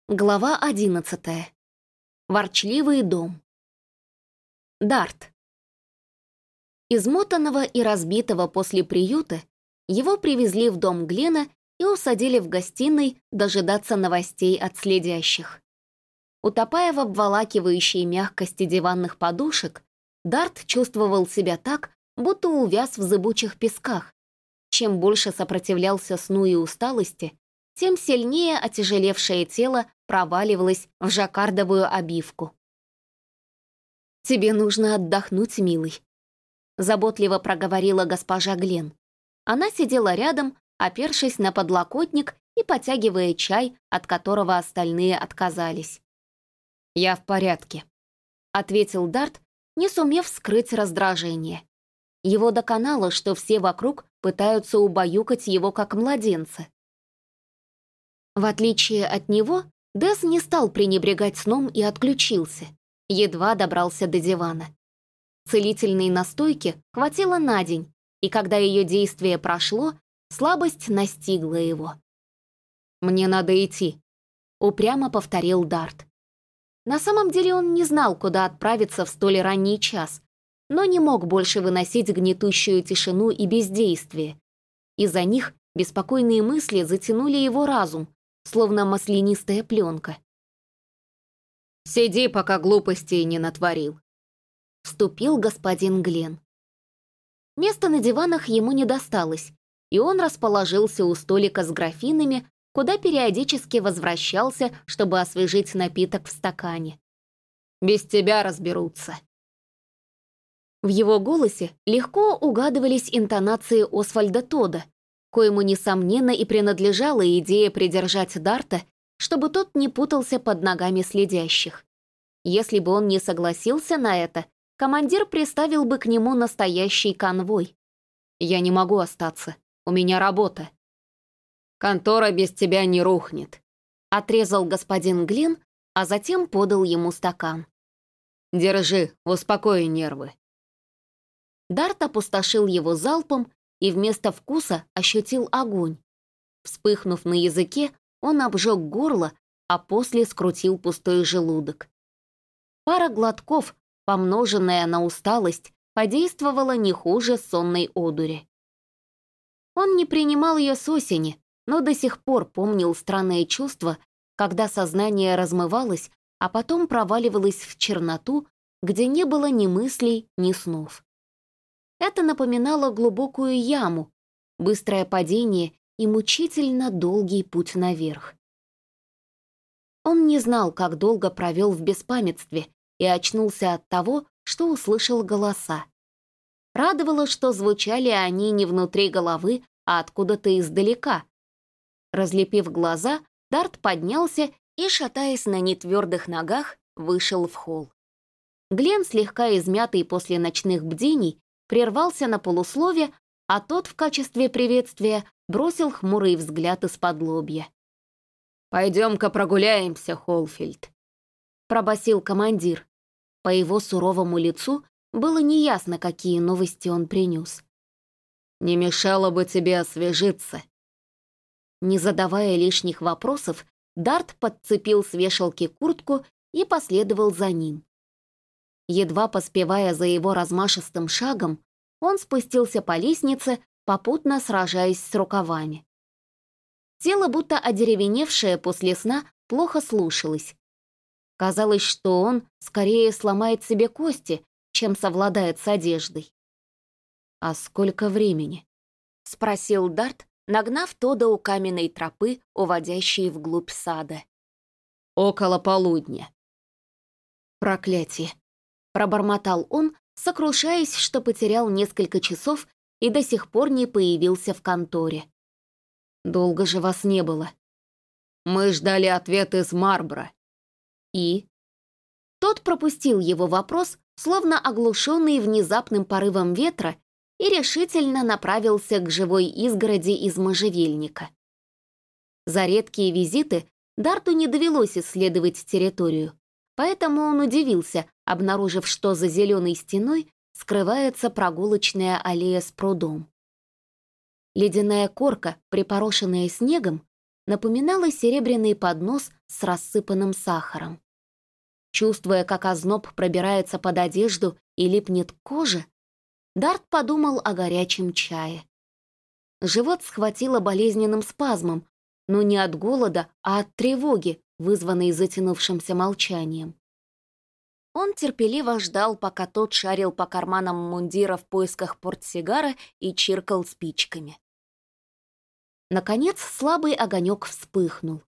Глава 11. Ворчливый дом. Дарт. Измотанного и разбитого после приюта, его привезли в дом Глена и усадили в гостиной дожидаться новостей от следящих. Утопая в обволакивающей мягкости диванных подушек, Дарт чувствовал себя так, будто увяз в зыбучих песках. Чем больше сопротивлялся сну и усталости, тем сильнее отяжелевшее тело проваливалось в жаккардовую обивку. «Тебе нужно отдохнуть, милый», — заботливо проговорила госпожа Глен. Она сидела рядом, опершись на подлокотник и потягивая чай, от которого остальные отказались. «Я в порядке», — ответил Дарт, не сумев скрыть раздражение. Его доконало, что все вокруг пытаются убаюкать его как младенца. В отличие от него, Дэс не стал пренебрегать сном и отключился, едва добрался до дивана. Целительной настойки хватило на день, и когда ее действие прошло, слабость настигла его. «Мне надо идти», — упрямо повторил Дарт. На самом деле он не знал, куда отправиться в столь ранний час, но не мог больше выносить гнетущую тишину и бездействие. Из-за них беспокойные мысли затянули его разум, словно маслянистая пленка. «Сиди, пока глупостей не натворил», — вступил господин Глен. Места на диванах ему не досталось, и он расположился у столика с графинами, куда периодически возвращался, чтобы освежить напиток в стакане. «Без тебя разберутся». В его голосе легко угадывались интонации Освальда Тодда, коему, несомненно, и принадлежала идея придержать Дарта, чтобы тот не путался под ногами следящих. Если бы он не согласился на это, командир приставил бы к нему настоящий конвой. «Я не могу остаться, у меня работа». «Контора без тебя не рухнет», — отрезал господин Глен, а затем подал ему стакан. «Держи, успокой нервы». Дарт опустошил его залпом и вместо вкуса ощутил огонь. Вспыхнув на языке, он обжег горло, а после скрутил пустой желудок. Пара глотков, помноженная на усталость, подействовала не хуже сонной одури. Он не принимал ее с осени, но до сих пор помнил странное чувство, когда сознание размывалось, а потом проваливалось в черноту, где не было ни мыслей, ни снов. Это напоминало глубокую яму, быстрое падение и мучительно долгий путь наверх. Он не знал, как долго провел в беспамятстве и очнулся от того, что услышал голоса. Радовало, что звучали они не внутри головы, а откуда-то издалека. Разлепив глаза, Дарт поднялся и, шатаясь на нетвердых ногах, вышел в холл. Глен, слегка измятый после ночных бдений, прервался на полуслове, а тот в качестве приветствия бросил хмурый взгляд из-под лобья. «Пойдем-ка прогуляемся, Холфильд», — пробасил командир. По его суровому лицу было неясно, какие новости он принес. «Не мешало бы тебе освежиться». Не задавая лишних вопросов, Дарт подцепил с вешалки куртку и последовал за ним. Едва поспевая за его размашистым шагом, он спустился по лестнице, попутно сражаясь с рукавами. Тело, будто одеревеневшее после сна, плохо слушалось. Казалось, что он скорее сломает себе кости, чем совладает с одеждой. «А сколько времени?» — спросил Дарт, нагнав Тодда у каменной тропы, уводящей вглубь сада. «Около полудня». «Проклятие!» — пробормотал он, сокрушаясь, что потерял несколько часов и до сих пор не появился в конторе. «Долго же вас не было». «Мы ждали ответ из Марбора». «И?» Тот пропустил его вопрос, словно оглушенный внезапным порывом ветра, и решительно направился к живой изгороди из можжевельника. За редкие визиты Дарту не довелось исследовать территорию, поэтому он удивился, обнаружив, что за зеленой стеной скрывается прогулочная аллея с прудом. Ледяная корка, припорошенная снегом, напоминала серебряный поднос с рассыпанным сахаром. Чувствуя, как озноб пробирается под одежду и липнет к коже, Дарт подумал о горячем чае. Живот схватило болезненным спазмом, но не от голода, а от тревоги, вызванной затянувшимся молчанием. Он терпеливо ждал, пока тот шарил по карманам мундира в поисках портсигара и чиркал спичками. Наконец слабый огонек вспыхнул.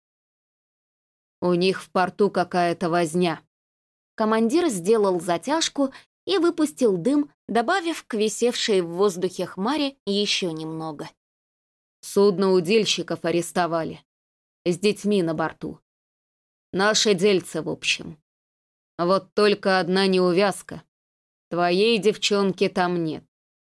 «У них в порту какая-то возня». Командир сделал затяжку и выпустил дым, добавив к висевшей в воздухе хмаре еще немного. «Судно удильщиков арестовали. С детьми на борту. Наши дельцы, в общем. Вот только одна неувязка. Твоей девчонки там нет».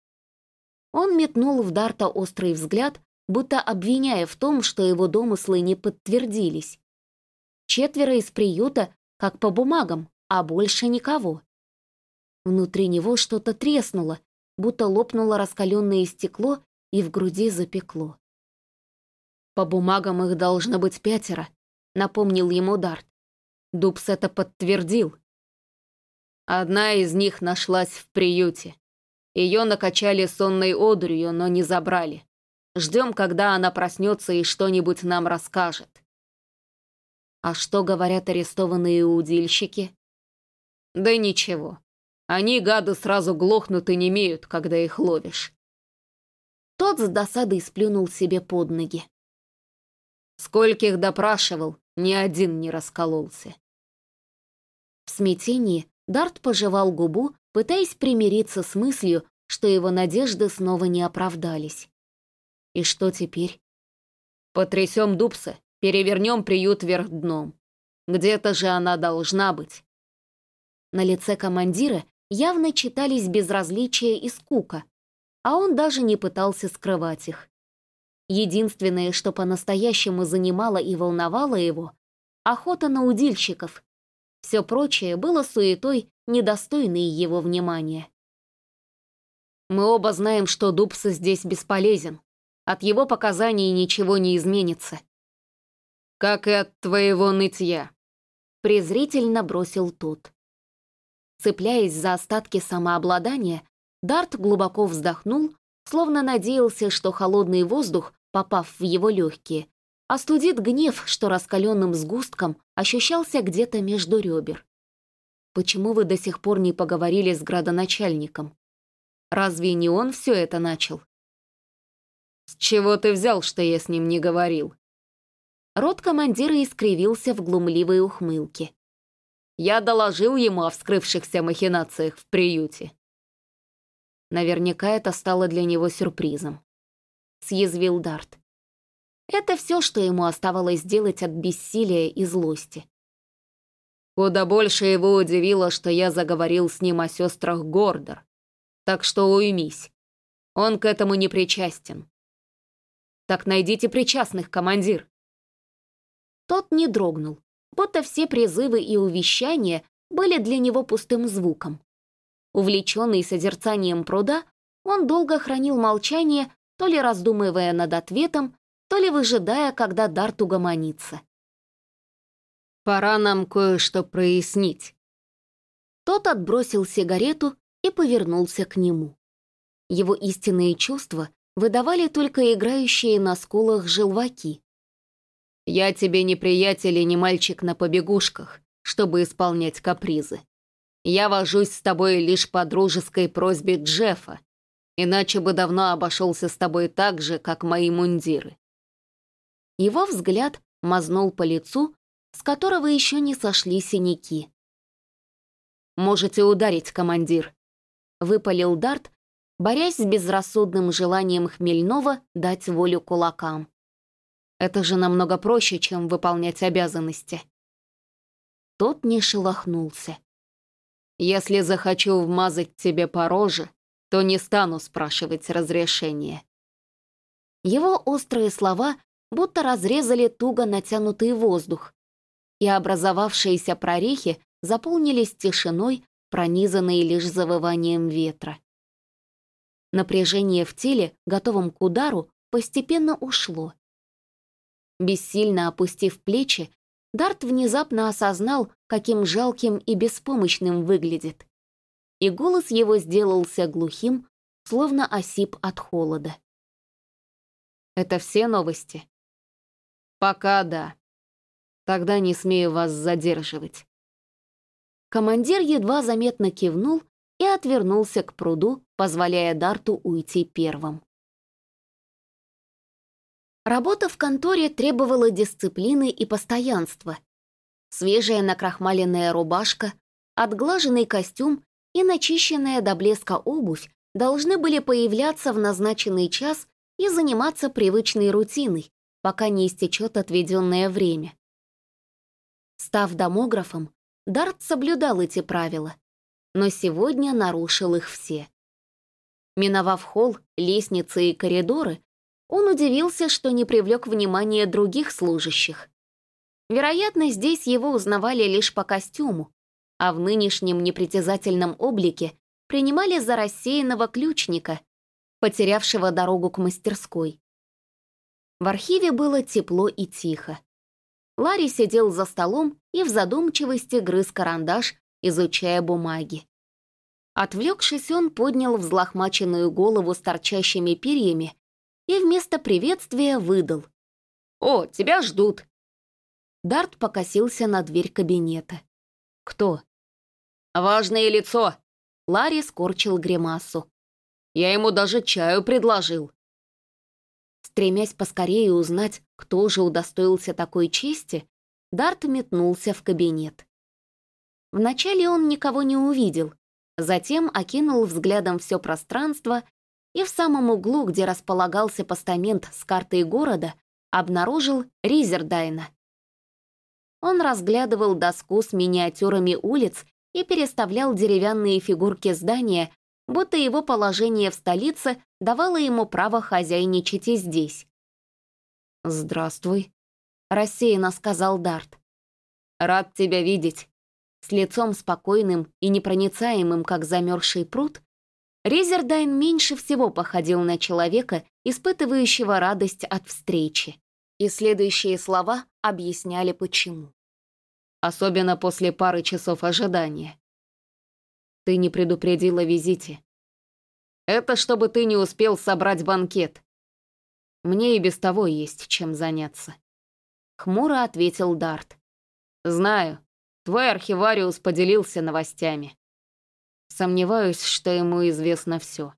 Он метнул в Дарта острый взгляд, будто обвиняя в том, что его домыслы не подтвердились. 4 из приюта, как по бумагам, а больше никого. Внутри него что-то треснуло, будто лопнуло раскаленное стекло и в груди запекло. «По бумагам их должно быть 5», — напомнил ему Дарт. Дубс это подтвердил. Одна из них нашлась в приюте. Ее накачали сонной одурью, но не забрали. Ждем, когда она проснется и что-нибудь нам расскажет. А что говорят арестованные удильщики? Да ничего. Они, гады, сразу глохнут и немеют, когда их ловишь. Тот с досадой сплюнул себе под ноги. Скольких допрашивал, ни один не раскололся. В смятении Дарт пожевал губу, пытаясь примириться с мыслью, что его надежды снова не оправдались. И что теперь? Потрясем Дубса, перевернем приют вверх дном. Где-то же она должна быть. На лице командира явно читались безразличие и скука, а он даже не пытался скрывать их. Единственное, что по-настоящему занимало и волновало его — охота на удильщиков. Все прочее было суетой, недостойной его внимания. Мы оба знаем, что Дубс здесь бесполезен. От его показаний ничего не изменится. Как и от твоего нытья, презрительно бросил тот. Цепляясь за остатки самообладания, Дарт глубоко вздохнул, словно надеялся, что холодный воздух, попав в его легкие, остудит гнев, что раскаленным сгустком ощущался где-то между ребер. «Почему вы до сих пор не поговорили с градоначальником? Разве не он все это начал?» «С чего ты взял, что я с ним не говорил?» Рот командира искривился в глумливой ухмылке. «Я доложил ему о вскрывшихся махинациях в приюте». Наверняка это стало для него сюрпризом. Съязвил Дарт. Это все, что ему оставалось делать от бессилия и злости. Куда больше его удивило, что я заговорил с ним о сестрах Гордор. Так что уймись. Он к этому не причастен. Так найдите причастных, командир. Тот не дрогнул, будто все призывы и увещания были для него пустым звуком. Увлеченный созерцанием пруда, он долго хранил молчание, то ли раздумывая над ответом, то ли выжидая, когда Дарт угомонится. «Пора нам кое-что прояснить». Тот отбросил сигарету и повернулся к нему. Его истинные чувства выдавали только играющие на скулах желваки. «Я тебе не приятель и не мальчик на побегушках, чтобы исполнять капризы. Я вожусь с тобой лишь по дружеской просьбе Джеффа, иначе бы давно обошелся с тобой так же, как мои мундиры». Его взгляд мазнул по лицу, с которого еще не сошли синяки. «Можете ударить, командир», — выпалил Дарт, борясь с безрассудным желанием Хмельнова дать волю кулакам. «Это же намного проще, чем выполнять обязанности». Тот не шелохнулся. «Если захочу вмазать тебе по роже, то не стану спрашивать разрешения». Его острые слова будто разрезали туго натянутый воздух, и образовавшиеся прорехи заполнились тишиной, пронизанной лишь завыванием ветра. Напряжение в теле, готовом к удару, постепенно ушло. Бессильно опустив плечи, Дарт внезапно осознал, каким жалким и беспомощным выглядит. И голос его сделался глухим, словно осип от холода. «Это все новости?» «Пока да. Тогда не смею вас задерживать». Командир едва заметно кивнул и отвернулся к пруду, позволяя Дарту уйти первым. Работа в конторе требовала дисциплины и постоянства. Свежая накрахмаленная рубашка, отглаженный костюм и начищенная до блеска обувь должны были появляться в назначенный час и заниматься привычной рутиной, пока не истечет отведенное время. Став домографом, Дарт соблюдал эти правила, но сегодня нарушил их все. Миновав холл, лестницы и коридоры, он удивился, что не привлек внимания других служащих. Вероятно, здесь его узнавали лишь по костюму, а в нынешнем непритязательном облике принимали за рассеянного ключника, потерявшего дорогу к мастерской. В архиве было тепло и тихо. Ларри сидел за столом и в задумчивости грыз карандаш, изучая бумаги. Отвлекшись, он поднял взлохмаченную голову с торчащими перьями и вместо приветствия выдал: «О, тебя ждут!» Дарт покосился на дверь кабинета. «Кто?» «Важное лицо!» Ларри скорчил гримасу. «Я ему даже чаю предложил». Стремясь поскорее узнать, кто же удостоился такой чести, Дарт метнулся в кабинет. Вначале он никого не увидел, затем окинул взглядом все пространство и в самом углу, где располагался постамент с картой города, обнаружил Ризердайна. Он разглядывал доску с миниатюрами улиц и переставлял деревянные фигурки здания, будто его положение в столице давало ему право хозяйничать и здесь. «Здравствуй», — рассеянно сказал Дарт. «Рад тебя видеть». С лицом спокойным и непроницаемым, как замерзший пруд, Ризердайн меньше всего походил на человека, испытывающего радость от встречи. И следующие слова объясняли, почему. Особенно после пары часов ожидания. Ты не предупредила о визите. Это чтобы ты не успел собрать банкет. Мне и без того есть чем заняться. Хмуро ответил Дарт. Знаю, твой архивариус поделился новостями. Сомневаюсь, что ему известно все.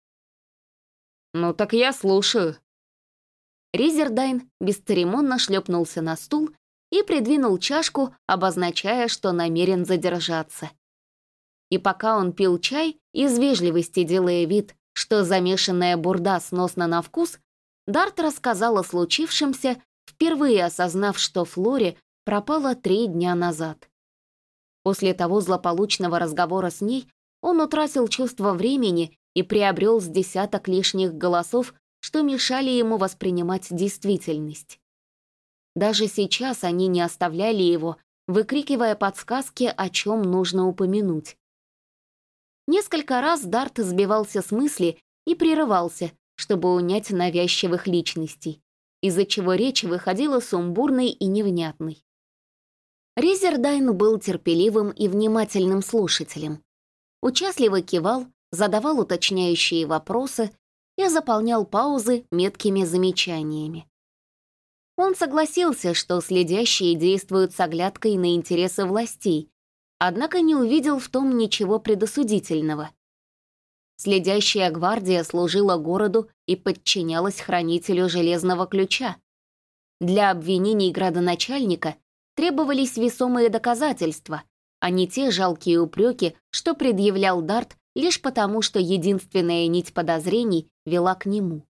Ну так я слушаю. Ризердайн бесцеремонно шлепнулся на стул и придвинул чашку, обозначая, что намерен задержаться. И пока он пил чай, из вежливости делая вид, что замешанная бурда сносна на вкус, Дарт рассказал о случившемся, впервые осознав, что Флоре пропала 3 дня назад. После того злополучного разговора с ней он утратил чувство времени и приобрел с десяток лишних голосов, что мешали ему воспринимать действительность. Даже сейчас они не оставляли его, выкрикивая подсказки, о чем нужно упомянуть. Несколько раз Дарт сбивался с мысли и прерывался, чтобы унять навязчивых личностей, из-за чего речь выходила сумбурной и невнятной. Ризердайн был терпеливым и внимательным слушателем. Участливо кивал, задавал уточняющие вопросы и заполнял паузы меткими замечаниями. Он согласился, что следящие действуют с оглядкой на интересы властей, однако не увидел в том ничего предосудительного. Следящая гвардия служила городу и подчинялась хранителю Железного Ключа. Для обвинений градоначальника требовались весомые доказательства, а не те жалкие упреки, что предъявлял Дарт лишь потому, что единственная нить подозрений вела к нему.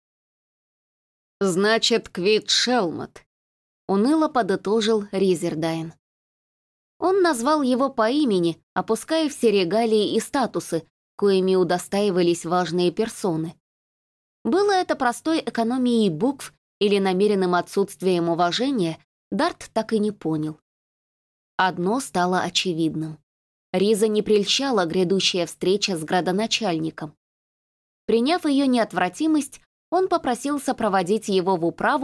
«Значит, Квит Шелмот», — уныло подытожил Ризердайн. Он назвал его по имени, опуская все регалии и статусы, коими удостаивались важные персоны. Было это простой экономией букв или намеренным отсутствием уважения, Дарт так и не понял. Одно стало очевидным. Риза не прельщала грядущая встреча с градоначальником. Приняв ее неотвратимость, он попросил сопроводить его в управу,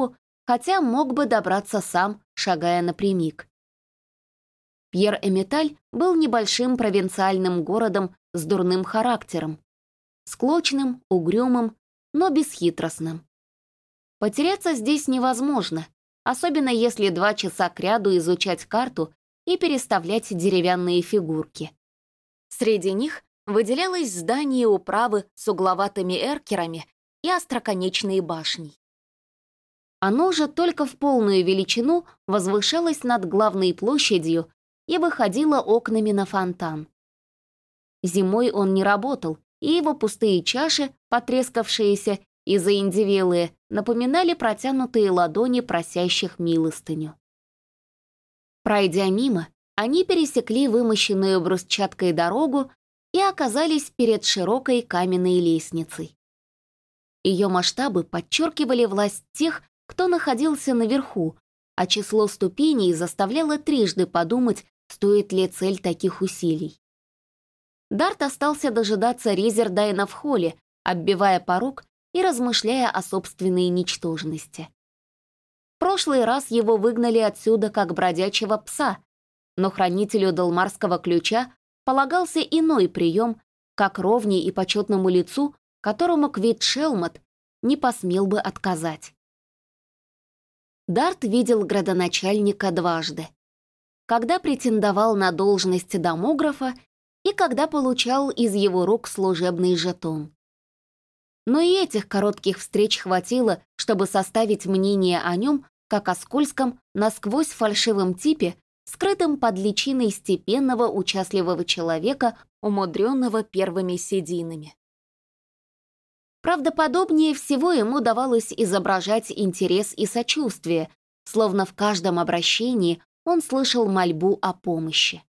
хотя мог бы добраться сам, шагая напрямик. Пьер-Эмиталь был небольшим провинциальным городом с дурным характером, склочным, угрюмым, но бесхитростным. Потеряться здесь невозможно, особенно если 2 часа кряду изучать карту и переставлять деревянные фигурки. Среди них выделялось здание управы с угловатыми эркерами и остроконечной башней. Оно же только в полную величину возвышалось над главной площадью и выходило окнами на фонтан. Зимой он не работал, и его пустые чаши, потрескавшиеся и заиндевелые, напоминали протянутые ладони просящих милостыню. Пройдя мимо, они пересекли вымощенную брусчаткой дорогу и оказались перед широкой каменной лестницей. Ее масштабы подчеркивали власть тех, кто находился наверху, а число ступеней заставляло трижды подумать, стоит ли цель таких усилий. Дарт остался дожидаться Ризердайна в холле, оббивая порог и размышляя о собственной ничтожности. В прошлый раз его выгнали отсюда как бродячего пса, но хранителю Далмарского ключа полагался иной прием, как ровне и почетному лицу, которому Квит Шелмот не посмел бы отказать. Дарт видел градоначальника дважды. Когда претендовал на должность домографа и когда получал из его рук служебный жетон. Но и этих коротких встреч хватило, чтобы составить мнение о нем, как о скользком, насквозь фальшивом типе, скрытым под личиной степенного, участливого человека, умудренного первыми сединами. Правдоподобнее всего ему давалось изображать интерес и сочувствие, словно в каждом обращении он слышал мольбу о помощи.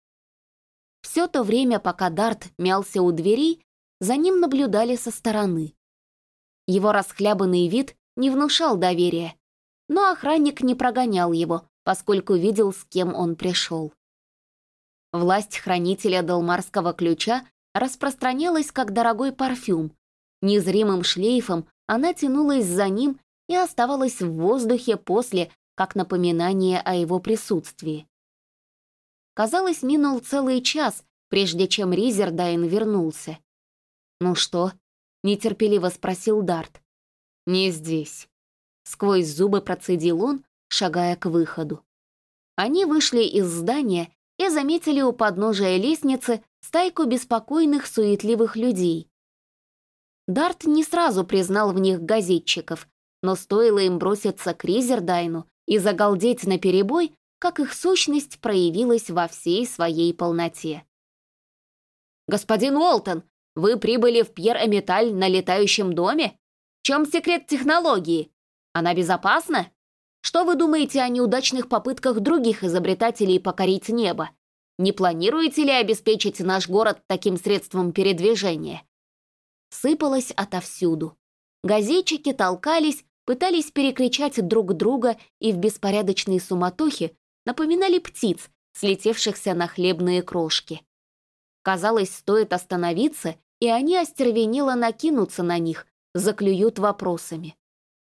Все то время, пока Дарт мялся у дверей, за ним наблюдали со стороны. Его расхлябанный вид не внушал доверия, но охранник не прогонял его, поскольку видел, с кем он пришел. Власть хранителя Далмарского ключа распространялась как дорогой парфюм. Незримым шлейфом она тянулась за ним и оставалась в воздухе после, как напоминание о его присутствии. Казалось, минул целый час, прежде чем Ризердайн вернулся. «Ну что?» — нетерпеливо спросил Дарт. «Не здесь». Сквозь зубы процедил он, шагая к выходу. Они вышли из здания и заметили у подножия лестницы стайку беспокойных, суетливых людей. Дарт не сразу признал в них газетчиков, но стоило им броситься к Ризердайну и загалдеть наперебой, как их сущность проявилась во всей своей полноте. «Господин Уолтон, вы прибыли в Пьер-Эмиталь на летающем доме? В чем секрет технологии? Она безопасна? Что вы думаете о неудачных попытках других изобретателей покорить небо? Не планируете ли обеспечить наш город таким средством передвижения?» Сыпалось отовсюду. Газетчики толкались, пытались перекричать друг друга и в беспорядочной суматохе напоминали птиц, слетевшихся на хлебные крошки. Казалось, стоит остановиться, и они остервенело накинутся на них, заклюют вопросами.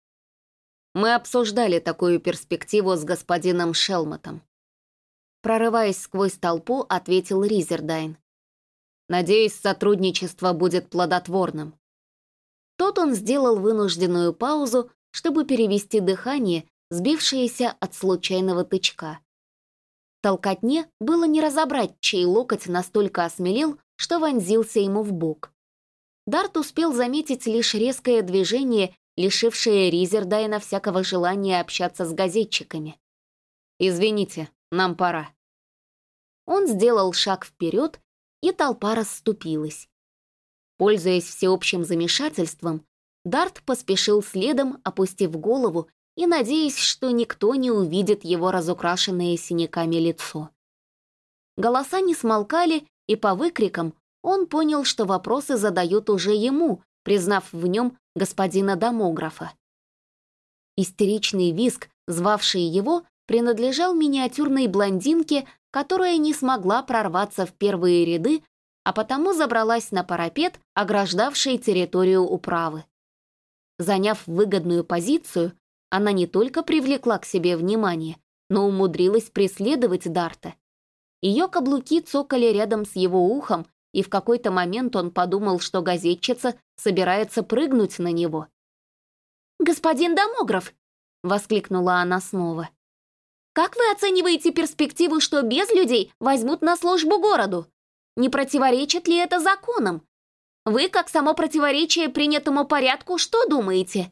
Мы обсуждали такую перспективу с господином Шелмотом. Прорываясь сквозь толпу, ответил Ризердайн. Надеюсь, сотрудничество будет плодотворным. Тут он сделал вынужденную паузу, чтобы перевести дыхание, сбившееся от случайного тычка. В толкотне было не разобрать, чей локоть настолько осмелел, что вонзился ему в бок. Дарт успел заметить лишь резкое движение, лишившее Ризердайна всякого желания общаться с газетчиками. «Извините, нам пора». Он сделал шаг вперед, и толпа расступилась. Пользуясь всеобщим замешательством, Дарт поспешил следом, опустив голову и надеясь, что никто не увидит его разукрашенное синяками лицо. Голоса не смолкали, и по выкрикам он понял, что вопросы задают уже ему, признав в нем господина домографа. Истеричный визг, звавший его, принадлежал миниатюрной блондинке, которая не смогла прорваться в первые ряды, а потому забралась на парапет, ограждавший территорию управы. Заняв выгодную позицию, она не только привлекла к себе внимание, но умудрилась преследовать Дарта. Ее каблуки цокали рядом с его ухом, и в какой-то момент он подумал, что газетчица собирается прыгнуть на него. «Господин Домограф!» — воскликнула она снова. «Как вы оцениваете перспективу, что без людей возьмут на службу городу? Не противоречит ли это законам? Вы, как само противоречие принятому порядку, что думаете?»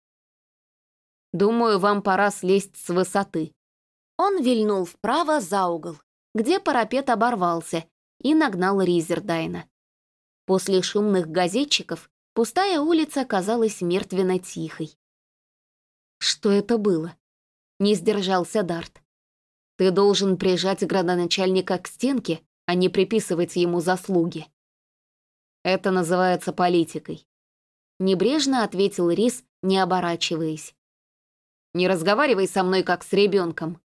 «Думаю, вам пора слезть с высоты». Он вильнул вправо за угол, где парапет оборвался, и нагнал Ризердайна. После шумных газетчиков пустая улица казалась мертвенно-тихой. «Что это было?» — не сдержался Дарт. «Ты должен прижать градоначальника к стенке, а не приписывать ему заслуги». «Это называется политикой», — небрежно ответил Риз, не оборачиваясь. «Не разговаривай со мной, как с ребенком.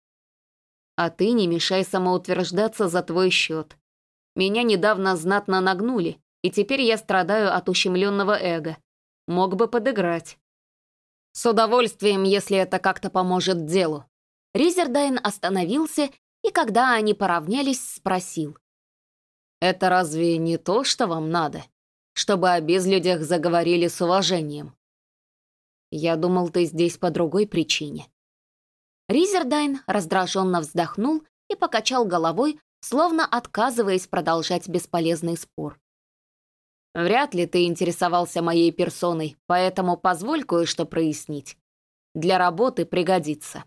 А ты не мешай самоутверждаться за твой счет. Меня недавно знатно нагнули, и теперь я страдаю от ущемленного эго. Мог бы подыграть». «С удовольствием, если это как-то поможет делу». Ризердайн остановился, и когда они поравнялись, спросил. «Это разве не то, что вам надо? Чтобы о безлюдях заговорили с уважением?» «Я думал, ты здесь по другой причине». Ризердайн раздраженно вздохнул и покачал головой, словно отказываясь продолжать бесполезный спор. «Вряд ли ты интересовался моей персоной, поэтому позволь кое-что прояснить. Для работы пригодится».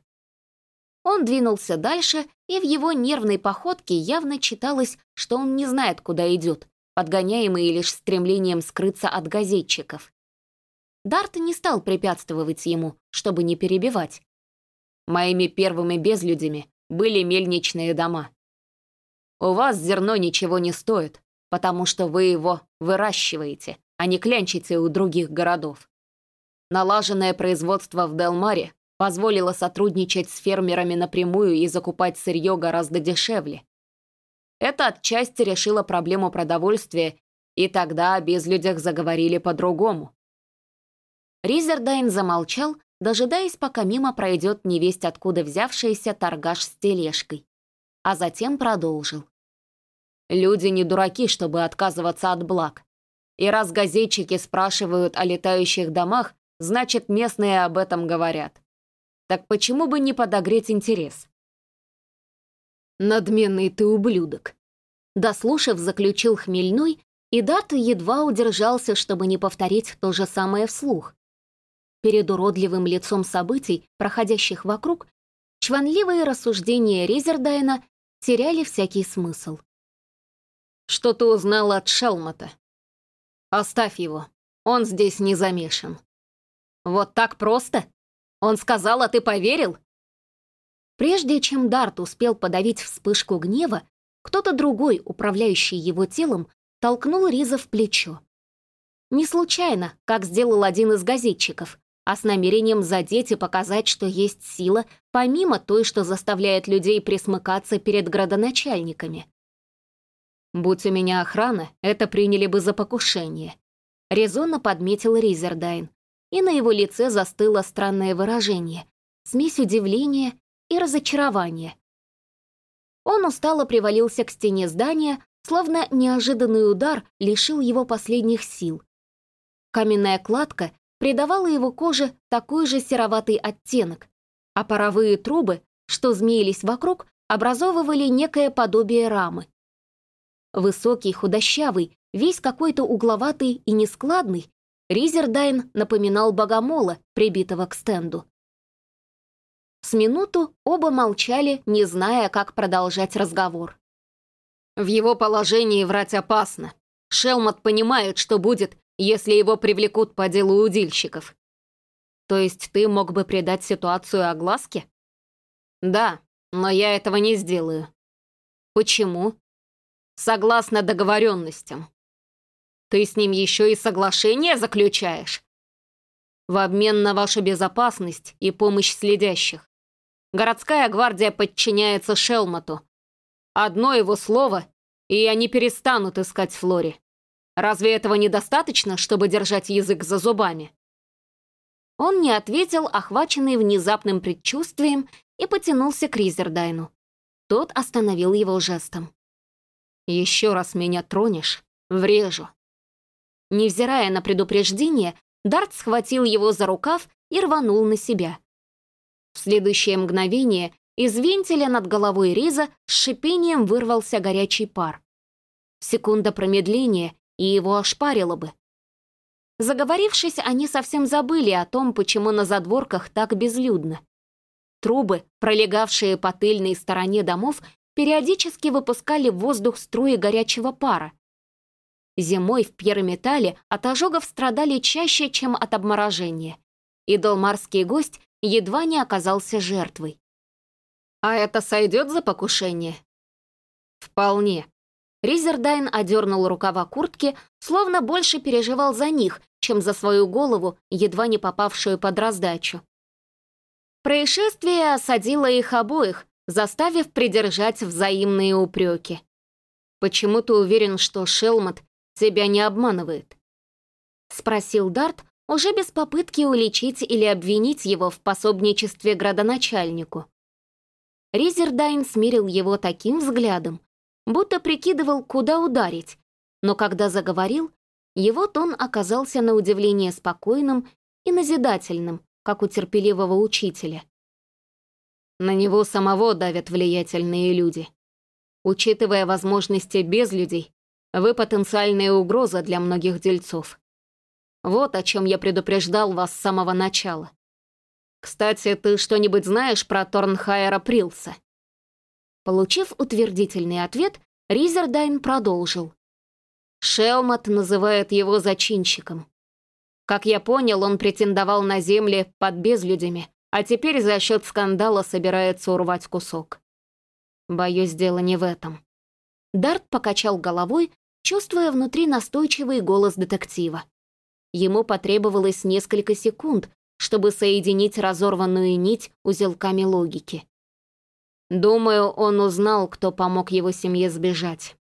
Он двинулся дальше, и в его нервной походке явно читалось, что он не знает, куда идет, подгоняемый лишь стремлением скрыться от газетчиков. Дарт не стал препятствовать ему, чтобы не перебивать. «Моими первыми безлюдями были мельничные дома. У вас зерно ничего не стоит, потому что вы его выращиваете, а не клянчите у других городов. Налаженное производство в Делмаре позволило сотрудничать с фермерами напрямую и закупать сырье гораздо дешевле. Это отчасти решило проблему продовольствия, и тогда о безлюдях заговорили по-другому». Ризердайн замолчал, дожидаясь, пока мимо пройдет невесть откуда взявшийся торгаш с тележкой, а затем продолжил. «Люди не дураки, чтобы отказываться от благ. И раз газетчики спрашивают о летающих домах, значит, местные об этом говорят. Так почему бы не подогреть интерес?» «Надменный ты ублюдок», — дослушав, заключил Хмельной, и Дарт едва удержался, чтобы не повторить то же самое вслух. Перед уродливым лицом событий, проходящих вокруг, чванливые рассуждения Ризердайна теряли всякий смысл. «Что ты узнал от Шелмота? Оставь его, он здесь не замешан». «Вот так просто? Он сказал, а ты поверил?» Прежде чем Дарт успел подавить вспышку гнева, кто-то другой, управляющий его телом, толкнул Риза в плечо. Не случайно, как сделал один из газетчиков, а с намерением задеть и показать, что есть сила, помимо той, что заставляет людей присмыкаться перед градоначальниками. «Будь у меня охрана, это приняли бы за покушение», — резонно подметил Ризердайн, и на его лице застыло странное выражение, смесь удивления и разочарования. Он устало привалился к стене здания, словно неожиданный удар лишил его последних сил. Каменная кладка придавала его коже такой же сероватый оттенок, а паровые трубы, что змеились вокруг, образовывали некое подобие рамы. Высокий, худощавый, весь какой-то угловатый и нескладный, Ризердайн напоминал богомола, прибитого к стенду. С минуту оба молчали, не зная, как продолжать разговор. «В его положении врать опасно. Шелмот понимает, что будет, если его привлекут по делу удильщиков». «То есть ты мог бы придать ситуацию огласке?» «Да, но я этого не сделаю». «Почему?» «Согласно договоренностям». «Ты с ним еще и соглашение заключаешь?» «В обмен на вашу безопасность и помощь следящих. Городская гвардия подчиняется Шелмоту. Одно его слово, и они перестанут искать Флори. Разве этого недостаточно, чтобы держать язык за зубами?» Он не ответил, охваченный внезапным предчувствием, и потянулся к Ризердайну. Тот остановил его жестом. «Еще раз меня тронешь, врежу». Невзирая на предупреждение, Дарт схватил его за рукав и рванул на себя. В следующее мгновение из вентиля над головой Риза с шипением вырвался горячий пар. Секунда промедления, и его ошпарило бы. Заговорившись, они совсем забыли о том, почему на задворках так безлюдно. Трубы, пролегавшие по тыльной стороне домов, периодически выпускали в воздух струи горячего пара. Зимой в Пьерометале от ожогов страдали чаще, чем от обморожения, и долмарский гость едва не оказался жертвой. «А это сойдет за покушение?» «Вполне». Ризердайн одернул рукава куртки, словно больше переживал за них, чем за свою голову, едва не попавшую под раздачу. Происшествие осадило их обоих, заставив придержать взаимные упреки. «Почему ты уверен, что Шелмот тебя не обманывает?» — спросил Дарт, уже без попытки уличить или обвинить его в пособничестве градоначальнику. Ризердайн смирил его таким взглядом, будто прикидывал, куда ударить, но когда заговорил, его тон оказался на удивление спокойным и назидательным, как у терпеливого учителя. На него самого давят влиятельные люди. Учитывая возможности безлюдей, вы потенциальная угроза для многих дельцов. Вот о чем я предупреждал вас с самого начала. Кстати, ты что-нибудь знаешь про Торнхайера Прилса?» Получив утвердительный ответ, Ризердайн продолжил. Шелмот называет его зачинщиком. Как я понял, он претендовал на земли под безлюдями, а теперь за счет скандала собирается урвать кусок. Боюсь, дело не в этом. Дарт покачал головой, чувствуя внутри настойчивый голос детектива. Ему потребовалось несколько секунд, чтобы соединить разорванную нить узелками логики. Думаю, он узнал, кто помог его семье сбежать.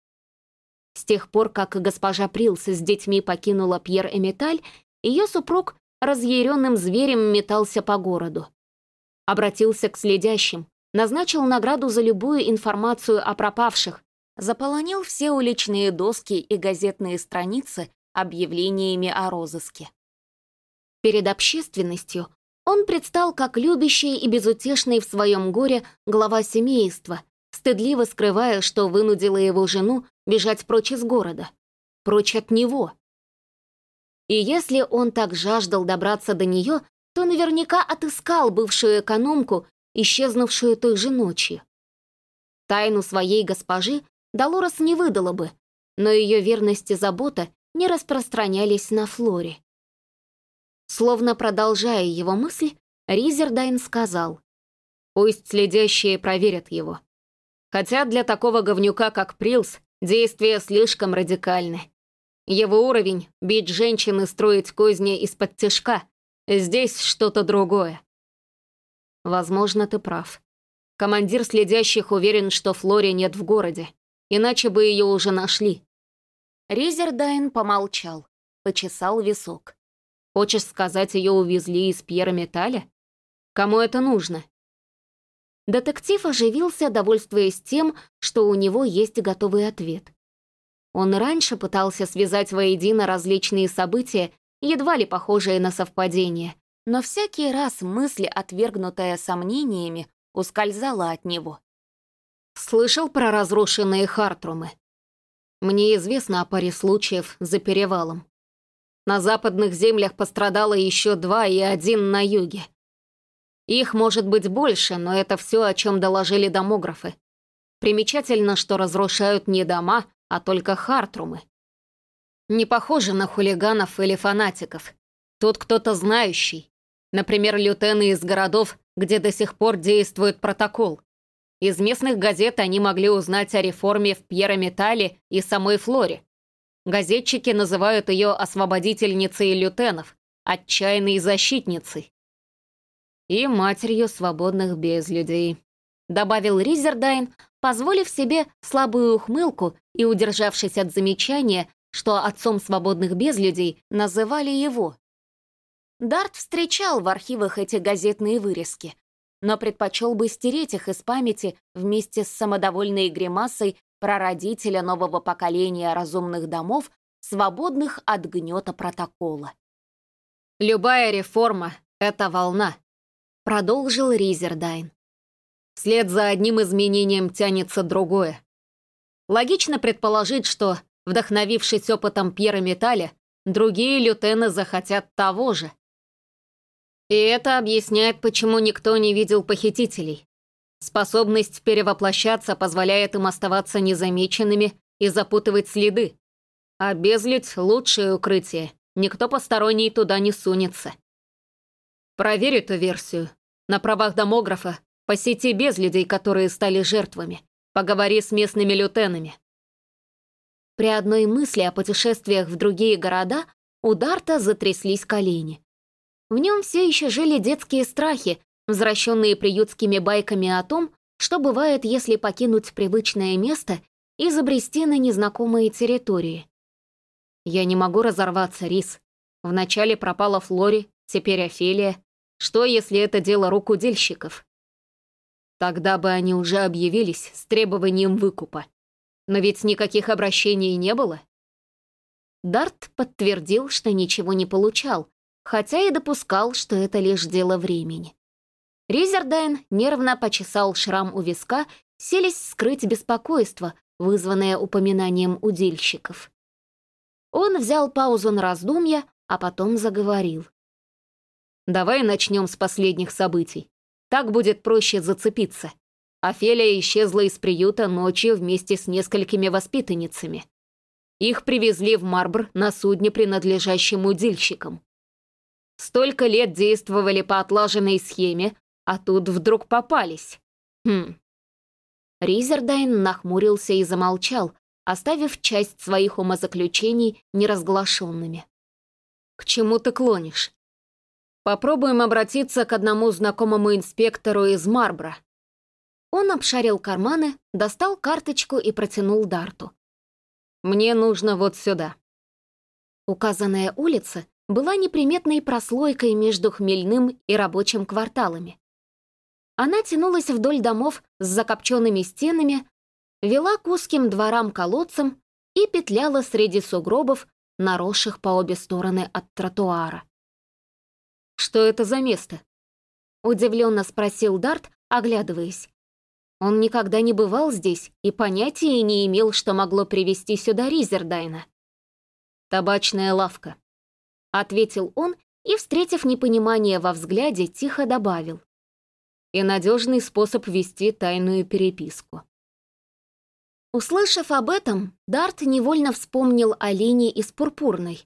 С тех пор, как госпожа Прилс с детьми покинула Пьер-Эметаль, ее супруг разъяренным зверем метался по городу. Обратился к следящим, назначил награду за любую информацию о пропавших, заполонил все уличные доски и газетные страницы объявлениями о розыске. Перед общественностью он предстал как любящий и безутешный в своем горе глава семейства, стыдливо скрывая, что вынудило его жену бежать прочь из города, прочь от него. И если он так жаждал добраться до нее, то наверняка отыскал бывшую экономку, исчезнувшую той же ночью. Тайну своей госпожи Долорес не выдала бы, но ее верность и забота не распространялись на Флоре. Словно продолжая его мысль, Ризердайн сказал: «Пусть следящие проверят его. Хотя для такого говнюка, как Прилс, действия слишком радикальны. Его уровень — бить женщин и строить козни из-под тишка. Здесь что-то другое». Возможно, ты прав. Командир следящих уверен, что Флоре нет в городе, иначе бы ее уже нашли. Ризердайн помолчал, почесал висок. Хочешь сказать, ее увезли из Пьер-Металя? Кому это нужно? Детектив оживился, довольствуясь тем, что у него есть готовый ответ. Он раньше пытался связать воедино различные события, едва ли похожие на совпадения, но всякий раз мысль, отвергнутая сомнениями, ускользала от него. Слышал про разрушенные Хартрумы? Мне известно о паре случаев за перевалом. На западных землях пострадало еще 2 и 1 на юге. Их может быть больше, но это все, о чем доложили домографы. Примечательно, что разрушают не дома, а только Хартрумы. Не похоже на хулиганов или фанатиков. Тут кто-то знающий. Например, лютены из городов, где до сих пор действует протокол. Из местных газет они могли узнать о реформе в Пьерометале и самой Флоре. Газетчики называют ее освободительницей лютенов, отчаянной защитницей. И матерью свободных безлюдей, добавил Ризердайн, позволив себе слабую ухмылку и удержавшись от замечания, что отцом свободных безлюдей называли его. Дарт встречал в архивах эти газетные вырезки, но предпочел бы стереть их из памяти вместе с самодовольной гримасой прародителя нового поколения разумных домов, свободных от гнета протокола. «Любая реформа — это волна», — продолжил Ризердайн. «Вслед за одним изменением тянется другое. Логично предположить, что, вдохновившись опытом Пьера Металя, другие лютены захотят того же. И это объясняет, почему никто не видел похитителей. Способность перевоплощаться позволяет им оставаться незамеченными и запутывать следы. А безлюдь — лучшее укрытие. Никто посторонний туда не сунется. Проверь эту версию. На правах домографа посети безлюдей, которые стали жертвами. Поговори с местными лютенами». При одной мысли о путешествиях в другие города у Дарта затряслись колени. В нем все еще жили детские страхи, возвращенные приютскими байками о том, что бывает, если покинуть привычное место и забрести на незнакомые территории. «Я не могу разорваться, Рис. Вначале пропала Флори, теперь Офелия. Что, если это дело рук удильщиков? Тогда бы они уже объявились с требованием выкупа. Но ведь никаких обращений не было». Дарт подтвердил, что ничего не получал, хотя и допускал, что это лишь дело времени. Ризердайн нервно почесал шрам у виска, селись скрыть беспокойство, вызванное упоминанием удильщиков. Он взял паузу на раздумья, а потом заговорил. «Давай начнем с последних событий. Так будет проще зацепиться. Офелия исчезла из приюта ночью вместе с несколькими воспитанницами. Их привезли в Марбр на судне, принадлежащем удильщикам. Столько лет действовали по отлаженной схеме, а тут вдруг попались. Ризердайн нахмурился и замолчал, оставив часть своих умозаключений неразглашенными. «К чему ты клонишь? Попробуем обратиться к одному знакомому инспектору из Марбра». Он обшарил карманы, достал карточку и протянул Дарту. «Мне нужно вот сюда». Указанная улица была неприметной прослойкой между Хмельным и рабочим кварталами. Она тянулась вдоль домов с закопченными стенами, вела к узким дворам-колодцам и петляла среди сугробов, наросших по обе стороны от тротуара. «Что это за место?» — удивленно спросил Дарт, оглядываясь. Он никогда не бывал здесь и понятия не имел, что могло привести сюда Ризердайна. «Табачная лавка», — ответил он и, встретив непонимание во взгляде, тихо добавил. «И надежный способ вести тайную переписку». Услышав об этом, Дарт невольно вспомнил о Лине из Пурпурной.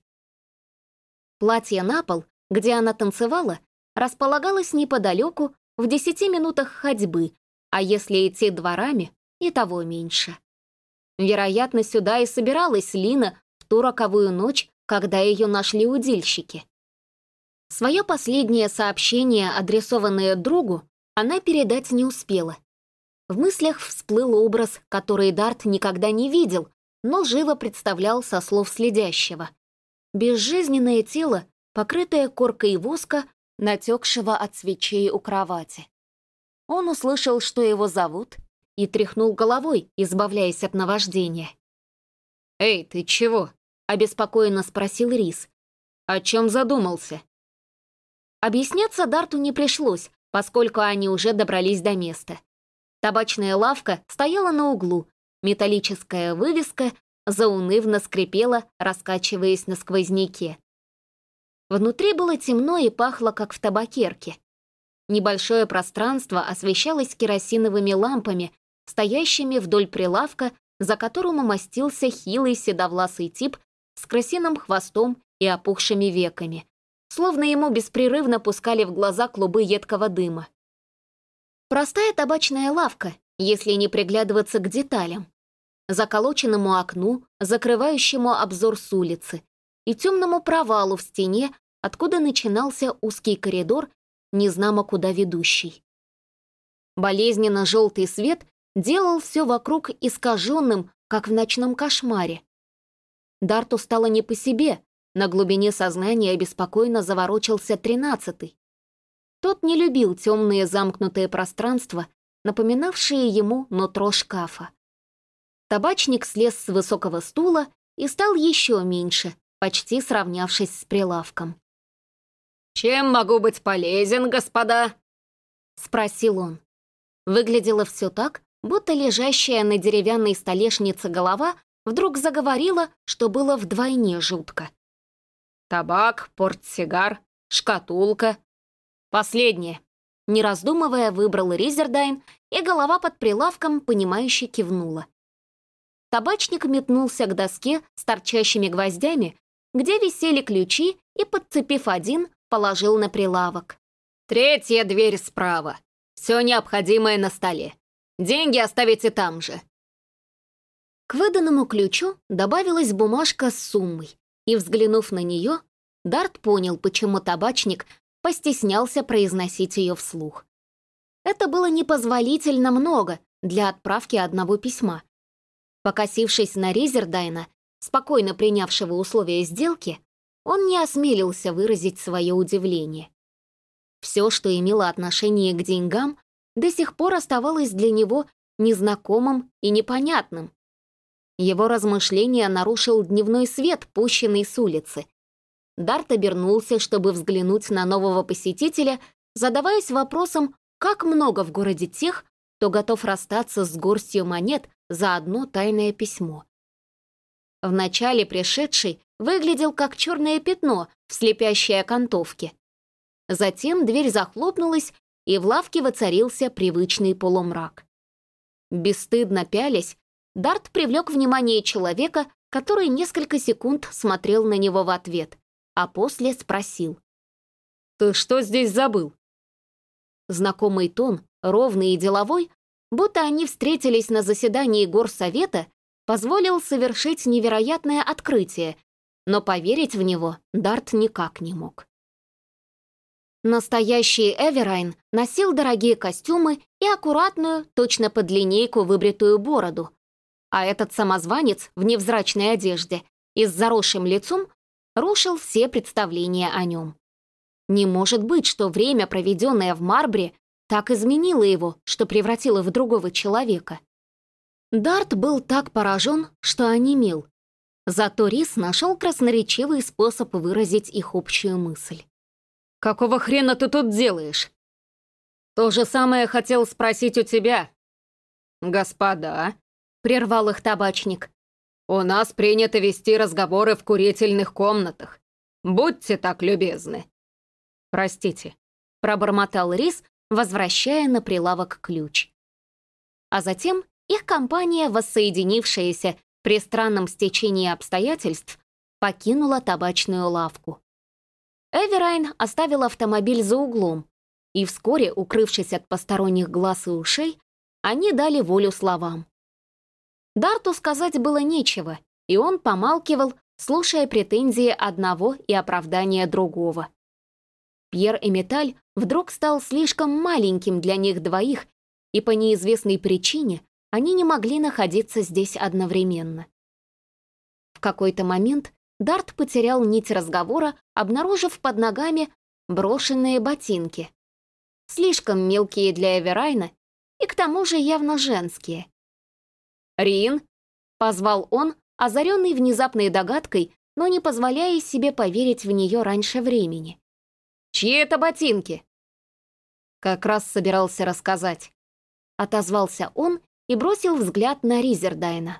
Платье на пол, где она танцевала, располагалось неподалеку, в 10 минутах ходьбы, а если идти дворами, и того меньше. Вероятно, сюда и собиралась Лина в ту роковую ночь, когда ее нашли удильщики. Свое последнее сообщение, адресованное другу, она передать не успела. В мыслях всплыл образ, который Дарт никогда не видел, но живо представлял со слов следящего. Безжизненное тело, покрытое коркой воска, натекшего от свечей у кровати. Он услышал, что его зовут, и тряхнул головой, избавляясь от наваждения. «Эй, ты чего?» — обеспокоенно спросил Рис. «О чем задумался?» Объясняться Дарту не пришлось, поскольку они уже добрались до места. Табачная лавка стояла на углу, металлическая вывеска заунывно скрипела, раскачиваясь на сквозняке. Внутри было темно и пахло, как в табакерке. Небольшое пространство освещалось керосиновыми лампами, стоящими вдоль прилавка, за которым умостился хилый седовласый тип с крысиным хвостом и опухшими веками, словно ему беспрерывно пускали в глаза клубы едкого дыма. Простая табачная лавка, если не приглядываться к деталям. Заколоченному окну, закрывающему обзор с улицы, и темному провалу в стене, откуда начинался узкий коридор, незнамо куда ведущий. Болезненно желтый свет делал все вокруг искаженным, как в ночном кошмаре. Дарту стало не по себе, На глубине сознания беспокойно заворочился 13-й. Тот не любил темные замкнутые пространства, напоминавшие ему нутро шкафа. Табачник слез с высокого стула и стал еще меньше, почти сравнявшись с прилавком. «Чем могу быть полезен, господа?» — спросил он. Выглядело все так, будто лежащая на деревянной столешнице голова вдруг заговорила, что было вдвойне жутко. «Табак, портсигар, шкатулка». «Последнее», — не раздумывая, выбрал Ризердайн, и голова под прилавком, понимающе кивнула. Табачник метнулся к доске с торчащими гвоздями, где висели ключи, и, подцепив один, положил на прилавок. «Третья дверь справа. Все необходимое на столе. Деньги оставите там же». К выданному ключу добавилась бумажка с суммой, и, взглянув на нее, Дарт понял, почему табачник постеснялся произносить ее вслух. Это было непозволительно много для отправки одного письма. Покосившись на Ризердайна, спокойно принявшего условия сделки, он не осмелился выразить свое удивление. Все, что имело отношение к деньгам, до сих пор оставалось для него незнакомым и непонятным. Его размышления нарушил дневной свет, пущенный с улицы. Дарт обернулся, чтобы взглянуть на нового посетителя, задаваясь вопросом, как много в городе тех, кто готов расстаться с горстью монет за одно тайное письмо. Вначале пришедший выглядел как черное пятно в слепящей окантовке. Затем дверь захлопнулась, и в лавке воцарился привычный полумрак. Бесстыдно пялясь, Дарт привлек внимание человека, который несколько секунд смотрел на него в ответ, а после спросил. «Ты что здесь забыл?» Знакомый тон, ровный и деловой, будто они встретились на заседании горсовета, позволил совершить невероятное открытие, но поверить в него Дарт никак не мог. Настоящий Эверайн носил дорогие костюмы и аккуратную, точно под линейку выбритую бороду, а этот самозванец в невзрачной одежде и с заросшим лицом рушил все представления о нем. Не может быть, что время, проведенное в Марбре, так изменило его, что превратило в другого человека. Дарт был так поражен, что онемел. Зато Рис нашел красноречивый способ выразить их общую мысль. «Какого хрена ты тут делаешь?» «То же самое хотел спросить у тебя». «Господа», — прервал их табачник, «у нас принято вести разговоры в курительных комнатах. Будьте так любезны». «Простите», — пробормотал Рис, возвращая на прилавок ключ. А затем их компания, воссоединившаяся при странном стечении обстоятельств, покинула табачную лавку. Эверайн оставил автомобиль за углом, и вскоре, укрывшись от посторонних глаз и ушей, они дали волю словам. Дарту сказать было нечего, и он помалкивал, слушая претензии одного и оправдания другого. Пьер Эмметаль вдруг стал слишком маленьким для них двоих, и по неизвестной причине они не могли находиться здесь одновременно. В какой-то момент Дарт потерял нить разговора, обнаружив под ногами брошенные ботинки. Слишком мелкие для Эверайна и к тому же явно женские. «Рин!» — позвал он, озаренный внезапной догадкой, но не позволяя себе поверить в нее раньше времени. «Чьи это ботинки?» «Как раз собирался рассказать», — отозвался он и бросил взгляд на Ризердайна.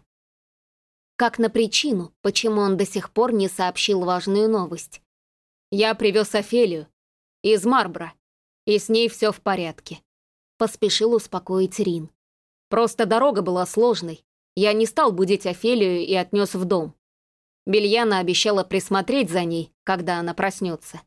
Как на причину, почему он до сих пор не сообщил важную новость. «Я привез Офелию из Марбра, и с ней все в порядке», — поспешил успокоить Рин. «Просто дорога была сложной. Я не стал будить Офелию и отнес в дом. Бельяна обещала присмотреть за ней, когда она проснется».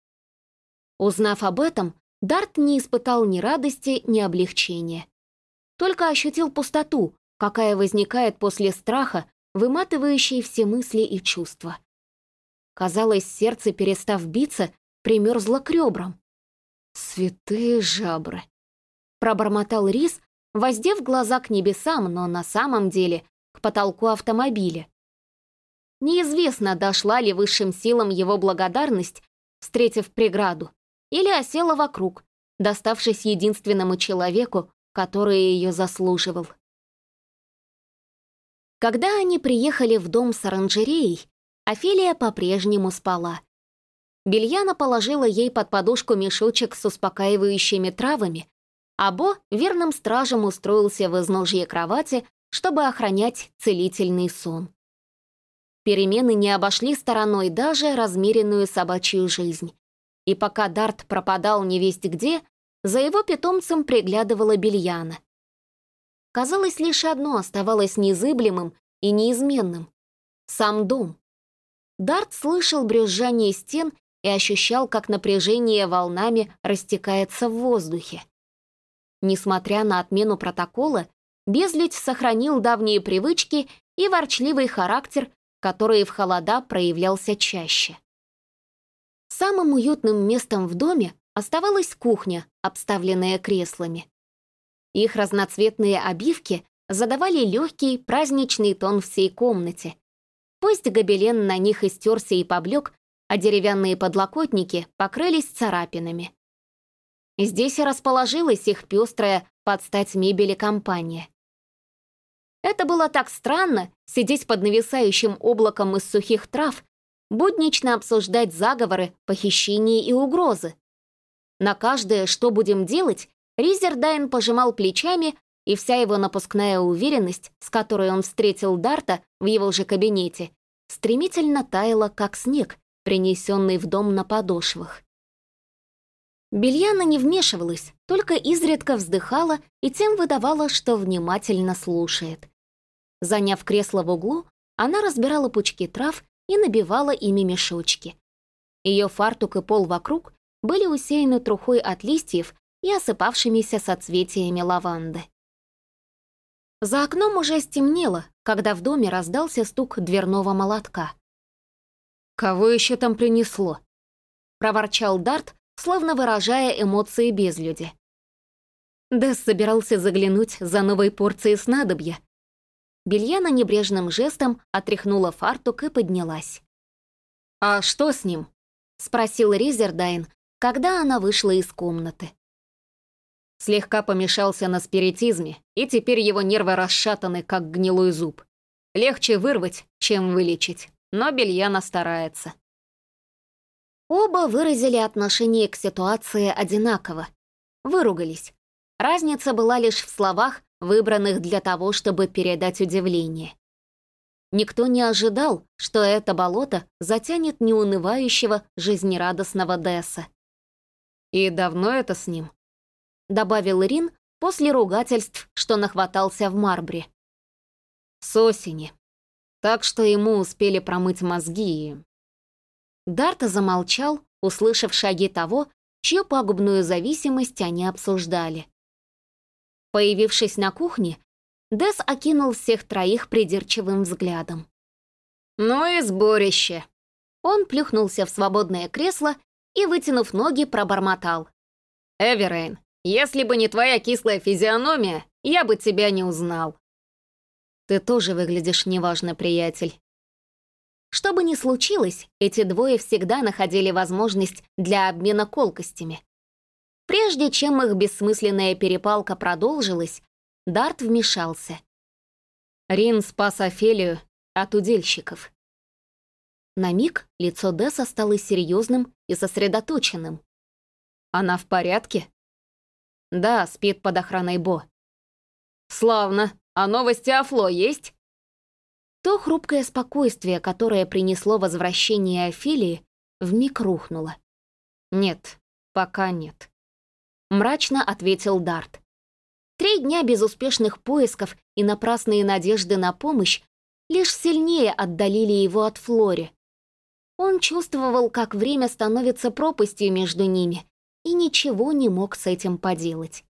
Узнав об этом, Дарт не испытал ни радости, ни облегчения. Только ощутил пустоту, какая возникает после страха, выматывающей все мысли и чувства. Казалось, сердце, перестав биться, примерзло к ребрам. «Святые жабры!» — пробормотал Рис, воздев глаза к небесам, но на самом деле к потолку автомобиля. Неизвестно, дошла ли высшим силам его благодарность, встретив преграду, или осела вокруг, доставшись единственному человеку, который ее заслуживал. Когда они приехали в дом с оранжереей, Офелия по-прежнему спала. Бельяна положила ей под подушку мешочек с успокаивающими травами, а Бо верным стражем устроился в изножье кровати, чтобы охранять целительный сон. Перемены не обошли стороной даже размеренную собачью жизнь. И пока Дарт пропадал невесть где, за его питомцем приглядывала Бельяна. Казалось, лишь одно оставалось незыблемым и неизменным — сам дом. Дарт слышал брюзжание стен и ощущал, как напряжение волнами растекается в воздухе. Несмотря на отмену протокола, Безлюдь сохранил давние привычки и ворчливый характер, который в холода проявлялся чаще. Самым уютным местом в доме оставалась кухня, обставленная креслами. Их разноцветные обивки задавали легкий праздничный тон всей комнате. Пусть гобелен на них истерся и поблек, а деревянные подлокотники покрылись царапинами. Здесь и расположилась их пестрая под стать мебели компания. Это было так странно — сидеть под нависающим облаком из сухих трав, буднично обсуждать заговоры, похищения и угрозы. На каждое «что будем делать» Ризердайн пожимал плечами, и вся его напускная уверенность, с которой он встретил Дарта в его же кабинете, стремительно таяла, как снег, принесенный в дом на подошвах. Бельяна не вмешивалась, только изредка вздыхала и тем выдавала, что внимательно слушает. Заняв кресло в углу, она разбирала пучки трав и набивала ими мешочки. Ее фартук и пол вокруг были усеяны трухой от листьев и осыпавшимися соцветиями лаванды. За окном уже стемнело, когда в доме раздался стук дверного молотка. «Кого еще там принесло?» — проворчал Дарт, словно выражая эмоции безлюди. Дэс собирался заглянуть за новой порцией снадобья. Бельяна небрежным жестом отряхнула фартук и поднялась. «А что с ним?» — спросил Ризердайн, когда она вышла из комнаты. Слегка помешался на спиритизме, и теперь его нервы расшатаны, как гнилой зуб. Легче вырвать, чем вылечить, но Бельяна старается. Оба выразили отношение к ситуации одинаково. Выругались. Разница была лишь в словах, выбранных для того, чтобы передать удивление. Никто не ожидал, что это болото затянет неунывающего, жизнерадостного Десса. «И давно это с ним?» — добавил Рин после ругательств, что нахватался в Марбре. «С осени. Так что ему успели промыть мозги и...» Дарт замолчал, услышав шаги того, чью пагубную зависимость они обсуждали. Появившись на кухне, Десс окинул всех троих придирчивым взглядом. «Ну и сборище!» Он плюхнулся в свободное кресло и, вытянув ноги, пробормотал. «Эверейн, если бы не твоя кислая физиономия, я бы тебя не узнал». «Ты тоже выглядишь неважно, приятель». Что бы ни случилось, эти двое всегда находили возможность для обмена колкостями. Прежде чем их бессмысленная перепалка продолжилась, Дарт вмешался. Рин спас Офелию от удильщиков. На миг лицо Десса стало серьезным и сосредоточенным. «Она в порядке?» «Да, спит под охраной Бо». «Славно. А новости о Фло есть?» То хрупкое спокойствие, которое принесло возвращение Офелии, вмиг рухнуло. «Нет, пока нет», — мрачно ответил Дарт. 3 дня безуспешных поисков и напрасные надежды на помощь лишь сильнее отдалили его от Флори. Он чувствовал, как время становится пропастью между ними, и ничего не мог с этим поделать.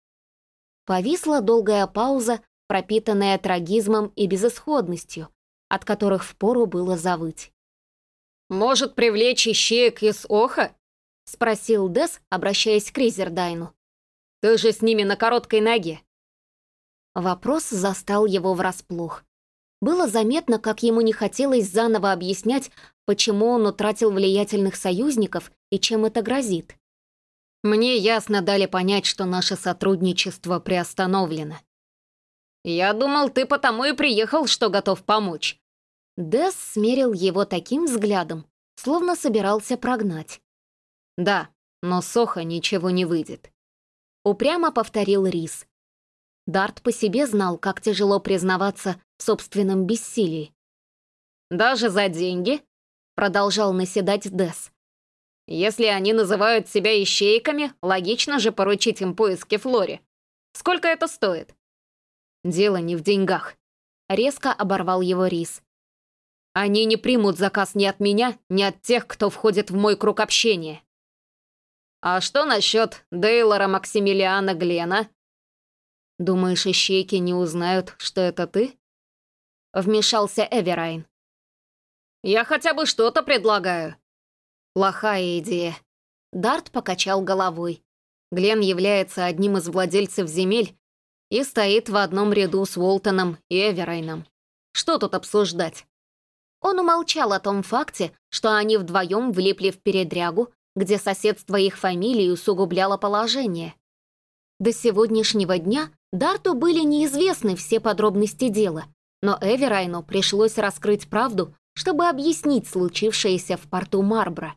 Повисла долгая пауза, пропитанная трагизмом и безысходностью, от которых впору было завыть. «Может, привлечь ищеек из Оха?» — спросил Десс, обращаясь к Ризердайну. «Ты же с ними на короткой ноге». Вопрос застал его врасплох. Было заметно, как ему не хотелось заново объяснять, почему он утратил влиятельных союзников и чем это грозит. Мне ясно дали понять, что наше сотрудничество приостановлено. Я думал, ты потому и приехал, что готов помочь. Дэс смерил его таким взглядом, словно собирался прогнать. Да, но Соха ничего не выйдет. Упрямо повторил Рис. Дарт по себе знал, как тяжело признаваться в собственном бессилии. «Даже за деньги?» — продолжал наседать Дэс. «Если они называют себя ищейками, логично же поручить им поиски Флори. Сколько это стоит?» «Дело не в деньгах», — резко оборвал его Рис. «Они не примут заказ ни от меня, ни от тех, кто входит в мой круг общения». «А что насчет Дейлора Максимилиана Глена?» «Думаешь, ищейки не узнают, что это ты?» Вмешался Эверайн. «Я хотя бы что-то предлагаю». «Плохая идея». Дарт покачал головой. Глен является одним из владельцев земель и стоит в одном ряду с Уолтоном и Эверайном. Что тут обсуждать? Он умолчал о том факте, что они вдвоем влипли в передрягу, где соседство их фамилий усугубляло положение. До сегодняшнего дня Дарту были неизвестны все подробности дела, но Эверайну пришлось раскрыть правду, чтобы объяснить случившееся в порту Марбра.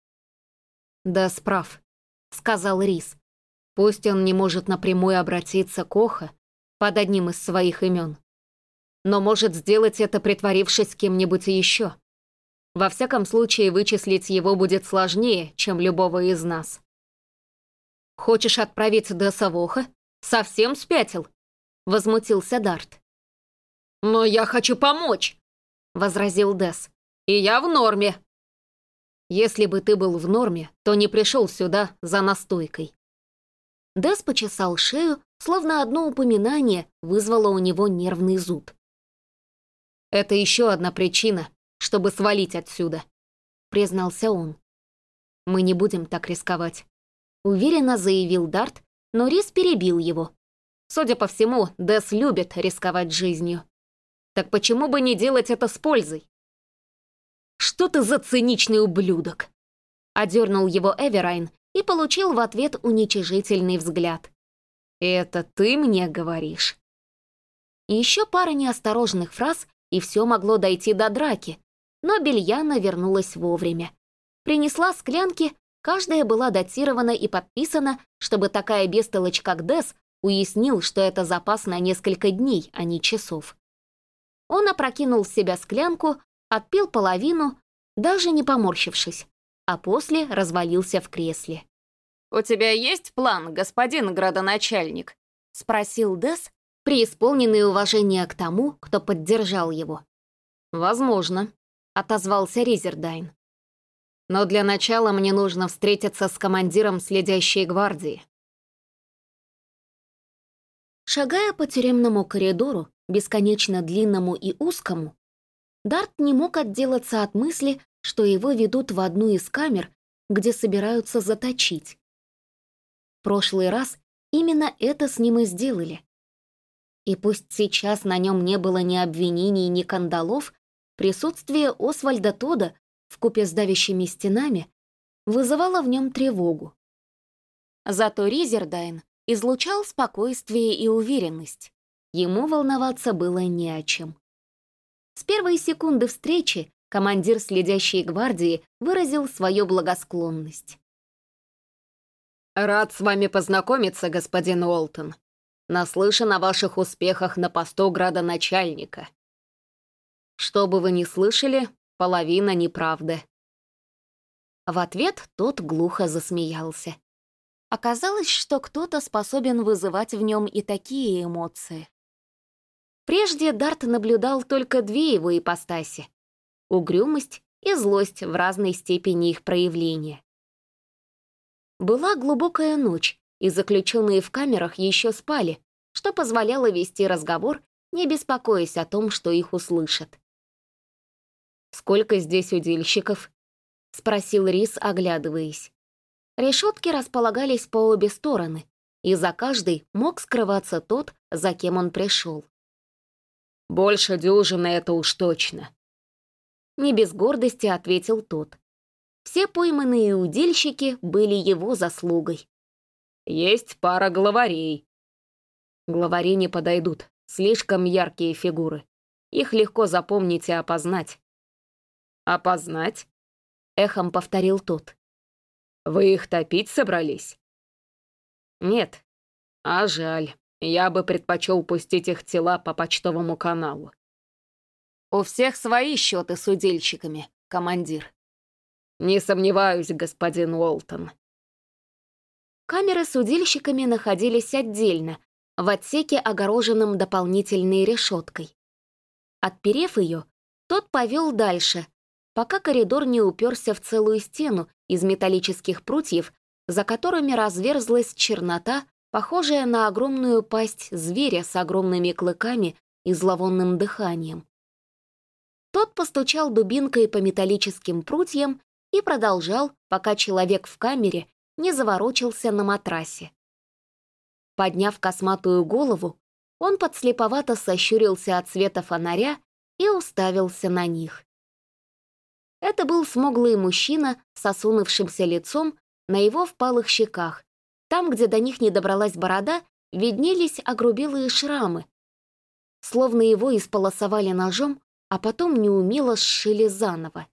«Да, справ», — сказал Рис. «Пусть он не может напрямую обратиться к Оха под одним из своих имен, но может сделать это, притворившись кем-нибудь еще. Во всяком случае, вычислить его будет сложнее, чем любого из нас». «Хочешь отправить Дэса в Оха? Совсем спятил?» — возмутился Дарт. «Но я хочу помочь», — возразил Дэс. «И я в норме». «Если бы ты был в норме, то не пришел сюда за настойкой». Дэс почесал шею, словно одно упоминание вызвало у него нервный зуд. «Это еще одна причина, чтобы свалить отсюда», — признался он. «Мы не будем так рисковать», — уверенно заявил Дарт, но Рис перебил его. Судя по всему, Дэс любит рисковать жизнью. Так почему бы не делать это с пользой? «Что ты за циничный ублюдок?» — одернул его Эверайн и получил в ответ уничижительный взгляд. «Это ты мне говоришь?» Еще пара неосторожных фраз, и все могло дойти до драки, но Бельяна вернулась вовремя. Принесла склянки, каждая была датирована и подписана, чтобы такая бестолочь, как Дэс, уяснил, что это запас на несколько дней, а не часов. Он опрокинул в себя склянку, отпил половину, даже не поморщившись, а после развалился в кресле. «У тебя есть план, господин градоначальник?» — спросил Дэс, преисполненный уважения к тому, кто поддержал его. «Возможно», — отозвался Ризердайн. «Но для начала мне нужно встретиться с командиром следящей гвардии». Шагая по тюремному коридору, бесконечно длинному и узкому, Дарт не мог отделаться от мысли, что его ведут в одну из камер, где собираются заточить. В прошлый раз именно это с ним и сделали. И пусть сейчас на нем не было ни обвинений, ни кандалов, присутствие Освальда Тодда вкупе с давящими стенами вызывало в нем тревогу. Зато Ризердайн излучал спокойствие и уверенность. Ему волноваться было не о чем. С первой секунды встречи командир следящей гвардии выразил свою благосклонность. «Рад с вами познакомиться, господин Уолтон. Наслышан о ваших успехах на посту градоначальника. Что бы вы ни слышали, половина неправды». В ответ тот глухо засмеялся. Оказалось, что кто-то способен вызывать в нем и такие эмоции. Прежде Дарт наблюдал только две его ипостаси — угрюмость и злость в разной степени их проявления. Была глубокая ночь, и заключенные в камерах еще спали, что позволяло вести разговор, не беспокоясь о том, что их услышат. «Сколько здесь удильщиков?» — спросил Рис, оглядываясь. Решетки располагались по обе стороны, и за каждой мог скрываться тот, за кем он пришел. Больше дюжины — это уж точно. Не без гордости ответил тот. Все пойманные удильщики были его заслугой. Есть пара главарей. Главари не подойдут, слишком яркие фигуры. Их легко запомнить и опознать. «Опознать?» — эхом повторил тот. «Вы их топить собрались?» «Нет. А жаль. Я бы предпочел пустить их тела по почтовому каналу». «У всех свои счеты с удильщиками, командир». «Не сомневаюсь, господин Уолтон». Камеры с удильщиками находились отдельно, в отсеке, огороженном дополнительной решеткой. Отперев ее, тот повел дальше, пока коридор не уперся в целую стену из металлических прутьев, за которыми разверзлась чернота, похожая на огромную пасть зверя с огромными клыками и зловонным дыханием. Тот постучал дубинкой по металлическим прутьям и продолжал, пока человек в камере не заворочился на матрасе. Подняв косматую голову, он подслеповато сощурился от света фонаря и уставился на них. Это был смуглый мужчина с осунувшимся лицом, на его впалых щеках. Там, где до них не добралась борода, виднелись огрубелые шрамы, словно его исполосовали ножом, а потом неумело сшили заново.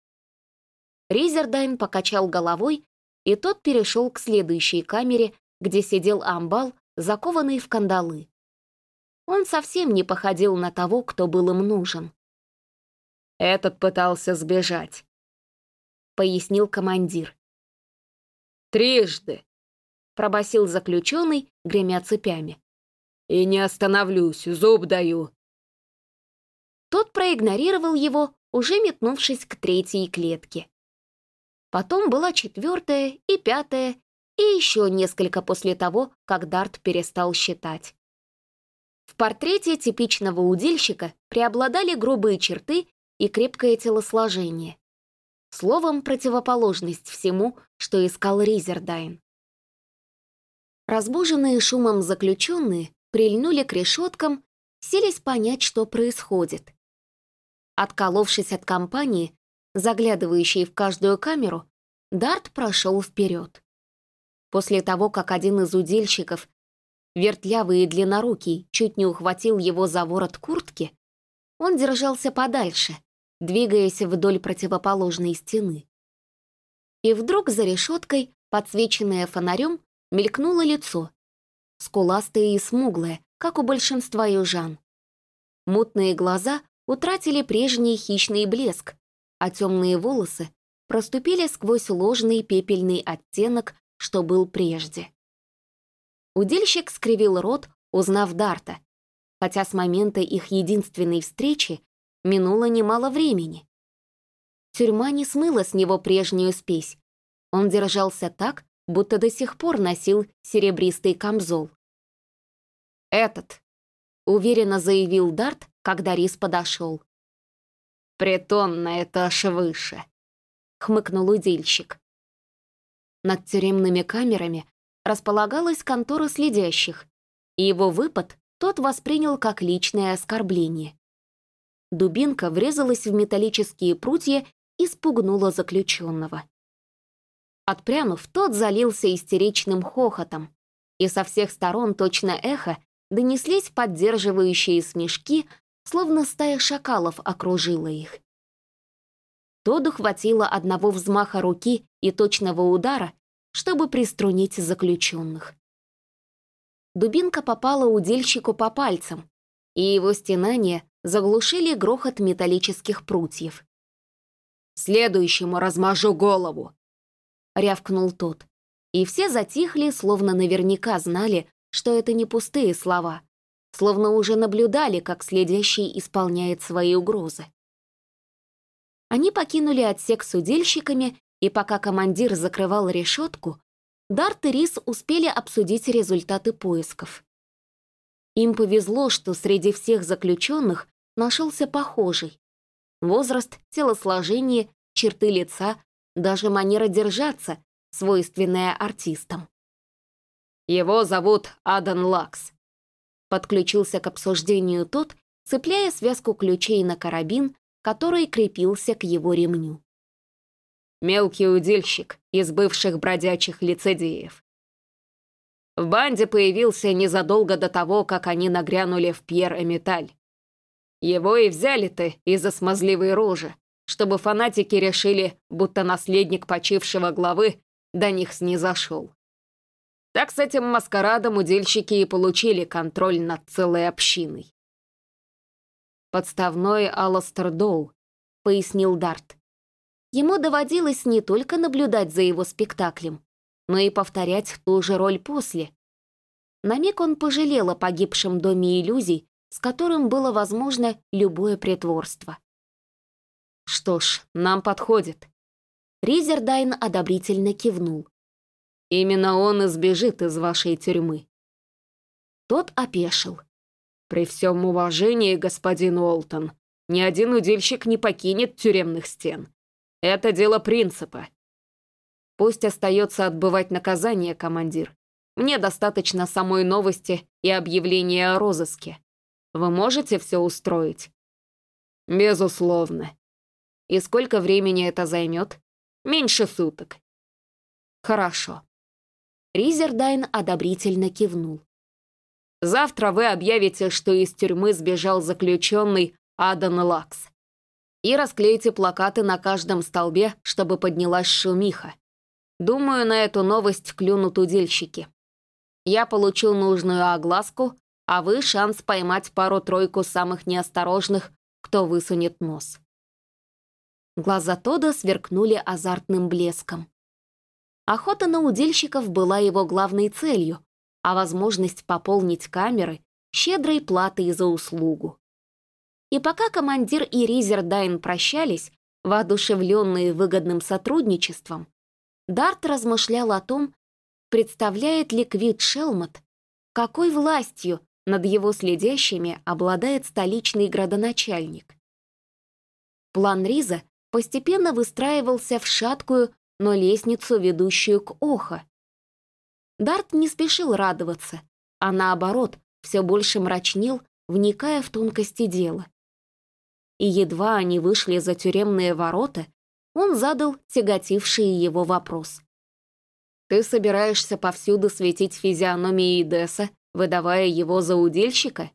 Ризердайн покачал головой, и тот перешел к следующей камере, где сидел амбал, закованный в кандалы. Он совсем не походил на того, кто был им нужен. «Этот пытался сбежать», — пояснил командир. «Трижды», — пробасил заключенный, гремя цепями. «И не остановлюсь, зуб даю». Тот проигнорировал его, уже метнувшись к третьей клетке. Потом была четвертая и пятая, и еще несколько после того, как Дарт перестал считать. В портрете типичного удильщика преобладали грубые черты и крепкое телосложение. Словом, противоположность всему, что искал Ризердайн. Разбуженные шумом заключенные прильнули к решеткам, селись понять, что происходит. Отколовшись от компании, заглядывающей в каждую камеру, Дарт прошел вперед. После того, как один из удильщиков, вертлявый и длиннорукий, чуть не ухватил его за ворот куртки, он держался подальше, двигаясь вдоль противоположной стены. И вдруг за решеткой, подсвеченное фонарем, мелькнуло лицо, скуластое и смуглое, как у большинства южан. Мутные глаза утратили прежний хищный блеск, а темные волосы проступили сквозь ложный пепельный оттенок, что был прежде. Удильщик скривил рот, узнав Дарта, хотя с момента их единственной встречи минуло немало времени. Тюрьма не смыла с него прежнюю спесь. Он держался так, будто до сих пор носил серебристый камзол. «Этот», — уверенно заявил Дарт, когда Рис подошел. «Притон на этаж выше», — хмыкнул удильщик. Над тюремными камерами располагалась контора следящих, и его выпад тот воспринял как личное оскорбление. Дубинка врезалась в металлические прутья и спугнула заключенного. Отпрянув, тот залился истеричным хохотом, и со всех сторон точно эхо донеслись поддерживающие смешки, словно стая шакалов окружила их. Тоду хватило одного взмаха руки и точного удара, чтобы приструнить заключенных. Дубинка попала удильщику по пальцам, и его стенания заглушили грохот металлических прутьев. «Следующему размажу голову!» — рявкнул тот, и все затихли, словно наверняка знали, что это не пустые слова, словно уже наблюдали, как следящий исполняет свои угрозы. Они покинули отсек с удильщиками, и пока командир закрывал решетку, Дарт и Рис успели обсудить результаты поисков. Им повезло, что среди всех заключенных нашелся похожий. Возраст, телосложение, черты лица, даже манера держаться, свойственная артистам. «Его зовут Адан Лакс», — подключился к обсуждению тот, цепляя связку ключей на карабин, который крепился к его ремню. Мелкий удильщик из бывших бродячих лицедеев. В банде появился незадолго до того, как они нагрянули в Пьер-Эмиталь. Его и взяли-то из-за смазливой рожи, чтобы фанатики решили, будто наследник почившего главы до них снизошел. Так с этим маскарадом удильщики и получили контроль над целой общиной. «Подставной Аластер Доу», — пояснил Дарт. Ему доводилось не только наблюдать за его спектаклем, но и повторять ту же роль после. На миг он пожалел о погибшем доме иллюзий, с которым было возможно любое притворство. «Что ж, нам подходит». Ризердайн одобрительно кивнул. «Именно он избежит из вашей тюрьмы». Тот опешил. «При всем уважении, господин Уолтон, ни один удильщик не покинет тюремных стен. Это дело принципа. Пусть остается отбывать наказание, командир. Мне достаточно самой новости и объявления о розыске. Вы можете все устроить?» «Безусловно. И сколько времени это займет? Меньше суток». «Хорошо». Ризердайн одобрительно кивнул. «Завтра вы объявите, что из тюрьмы сбежал заключенный Адан Лакс. И расклейте плакаты на каждом столбе, чтобы поднялась шумиха. Думаю, на эту новость клюнут удильщики. Я получил нужную огласку, а вы шанс поймать пару-тройку самых неосторожных, кто высунет нос». Глаза Тодда сверкнули азартным блеском. Охота на удильщиков была его главной целью, а возможность пополнить камеры — щедрой платой за услугу. И пока командир и Ризердайн прощались, воодушевленные выгодным сотрудничеством, Дарт размышлял о том, представляет ли Квит Шелмот, какой властью над его следящими обладает столичный градоначальник. План Риза постепенно выстраивался в шаткую, но лестницу, ведущую к Охо. Дарт не спешил радоваться, а наоборот, все больше мрачнел, вникая в тонкости дела. И едва они вышли за тюремные ворота, он задал тяготивший его вопрос. «Ты собираешься повсюду светить физиономией Десса, выдавая его за удильщика?»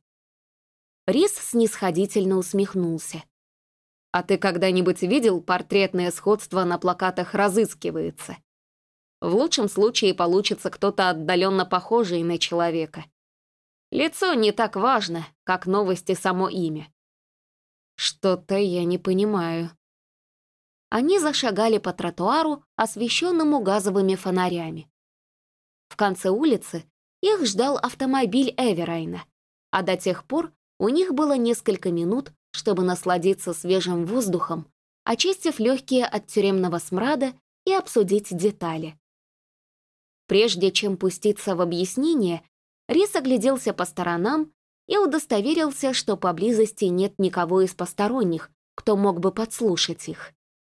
Риз снисходительно усмехнулся. «А ты когда-нибудь видел портретное сходство на плакатах «Разыскивается»? В лучшем случае получится кто-то отдаленно похожий на человека. Лицо не так важно, как новости само имя». «Что-то я не понимаю». Они зашагали по тротуару, освещенному газовыми фонарями. В конце улицы их ждал автомобиль Эверайна, а до тех пор у них было несколько минут, чтобы насладиться свежим воздухом, очистив легкие от тюремного смрада и обсудить детали. Прежде чем пуститься в объяснение, Рис огляделся по сторонам и удостоверился, что поблизости нет никого из посторонних, кто мог бы подслушать их.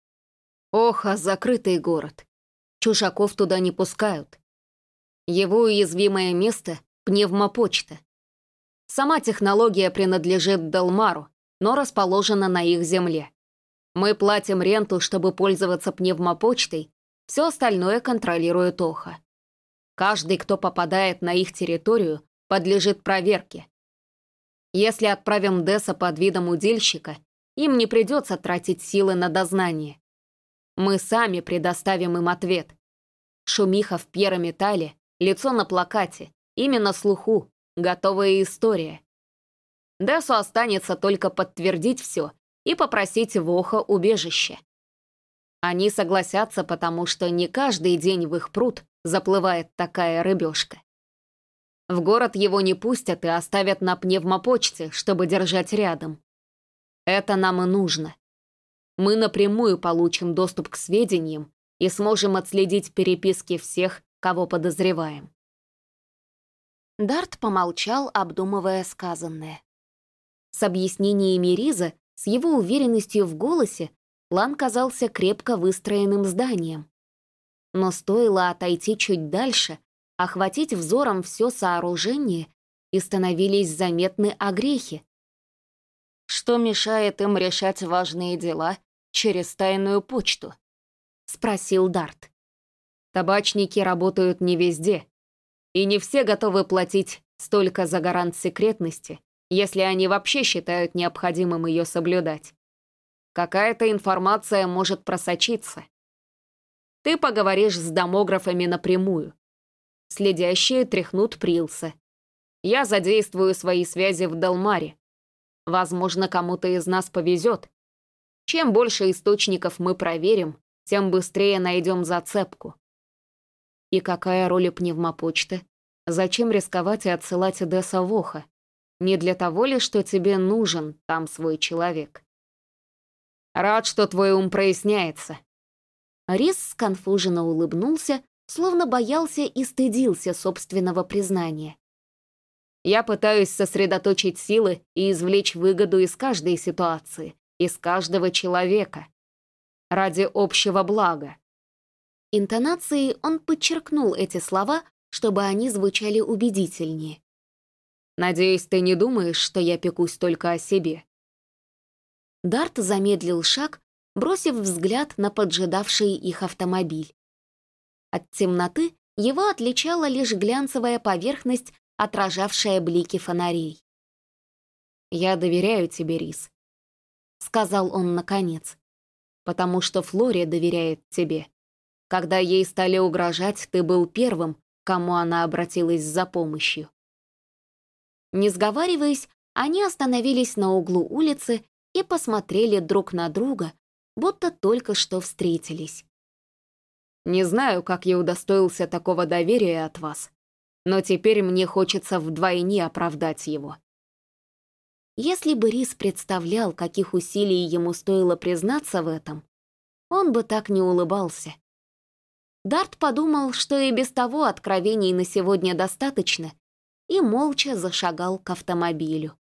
Охо, закрытый город. Чужаков туда не пускают. Его уязвимое место — пневмопочта. Сама технология принадлежит Делмару, но расположена на их земле. Мы платим ренту, чтобы пользоваться пневмопочтой, все остальное контролирует Охо. Каждый, кто попадает на их территорию, подлежит проверке. Если отправим Десса под видом удильщика, им не придется тратить силы на дознание. Мы сами предоставим им ответ. Шумиха в Пьер-Эмитале, лицо на плакате, имя на слуху, готовая история. Дессу останется только подтвердить все и попросить в Охо убежище. Они согласятся, потому что не каждый день в их пруд заплывает такая рыбешка. В город его не пустят и оставят на пневмопочте, чтобы держать рядом. Это нам и нужно. Мы напрямую получим доступ к сведениям и сможем отследить переписки всех, кого подозреваем. Дарт помолчал, обдумывая сказанное. С объяснениями Риза, с его уверенностью в голосе, план казался крепко выстроенным зданием. Но стоило отойти чуть дальше, охватить взором все сооружение, и становились заметны огрехи. Что мешает им решать важные дела через тайную почту? Спросил Дарт. Табачники работают не везде, и не все готовы платить столько за гарант секретности, если они вообще считают необходимым ее соблюдать. Какая-то информация может просочиться. Ты поговоришь с домографами напрямую. Следящие тряхнут Прилса. Я задействую свои связи в Далмаре. Возможно, кому-то из нас повезет. Чем больше источников мы проверим, тем быстрее найдем зацепку. И какая роль пневмопочты? Зачем рисковать и отсылать Эдесса в Оха? Не для того ли, что тебе нужен там свой человек? Рад, что твой ум проясняется. Рис сконфуженно улыбнулся, словно боялся и стыдился собственного признания. Я пытаюсь сосредоточить силы и извлечь выгоду из каждой ситуации, из каждого человека. Ради общего блага. Интонацией он подчеркнул эти слова, чтобы они звучали убедительнее. Надеюсь, ты не думаешь, что я пекусь только о себе. Дарт замедлил шаг, бросив взгляд на поджидавший их автомобиль. От темноты его отличала лишь глянцевая поверхность, отражавшая блики фонарей. «Я доверяю тебе, Рис», — сказал он наконец, «потому что Флори доверяет тебе. Когда ей стали угрожать, ты был первым, к кому она обратилась за помощью». Не сговариваясь, они остановились на углу улицы и посмотрели друг на друга, будто только что встретились. «Не знаю, как я удостоился такого доверия от вас, но теперь мне хочется вдвойне оправдать его». Если бы Рис представлял, каких усилий ему стоило признаться в этом, он бы так не улыбался. Дарт подумал, что и без того откровений на сегодня достаточно, и молча зашагал к автомобилю.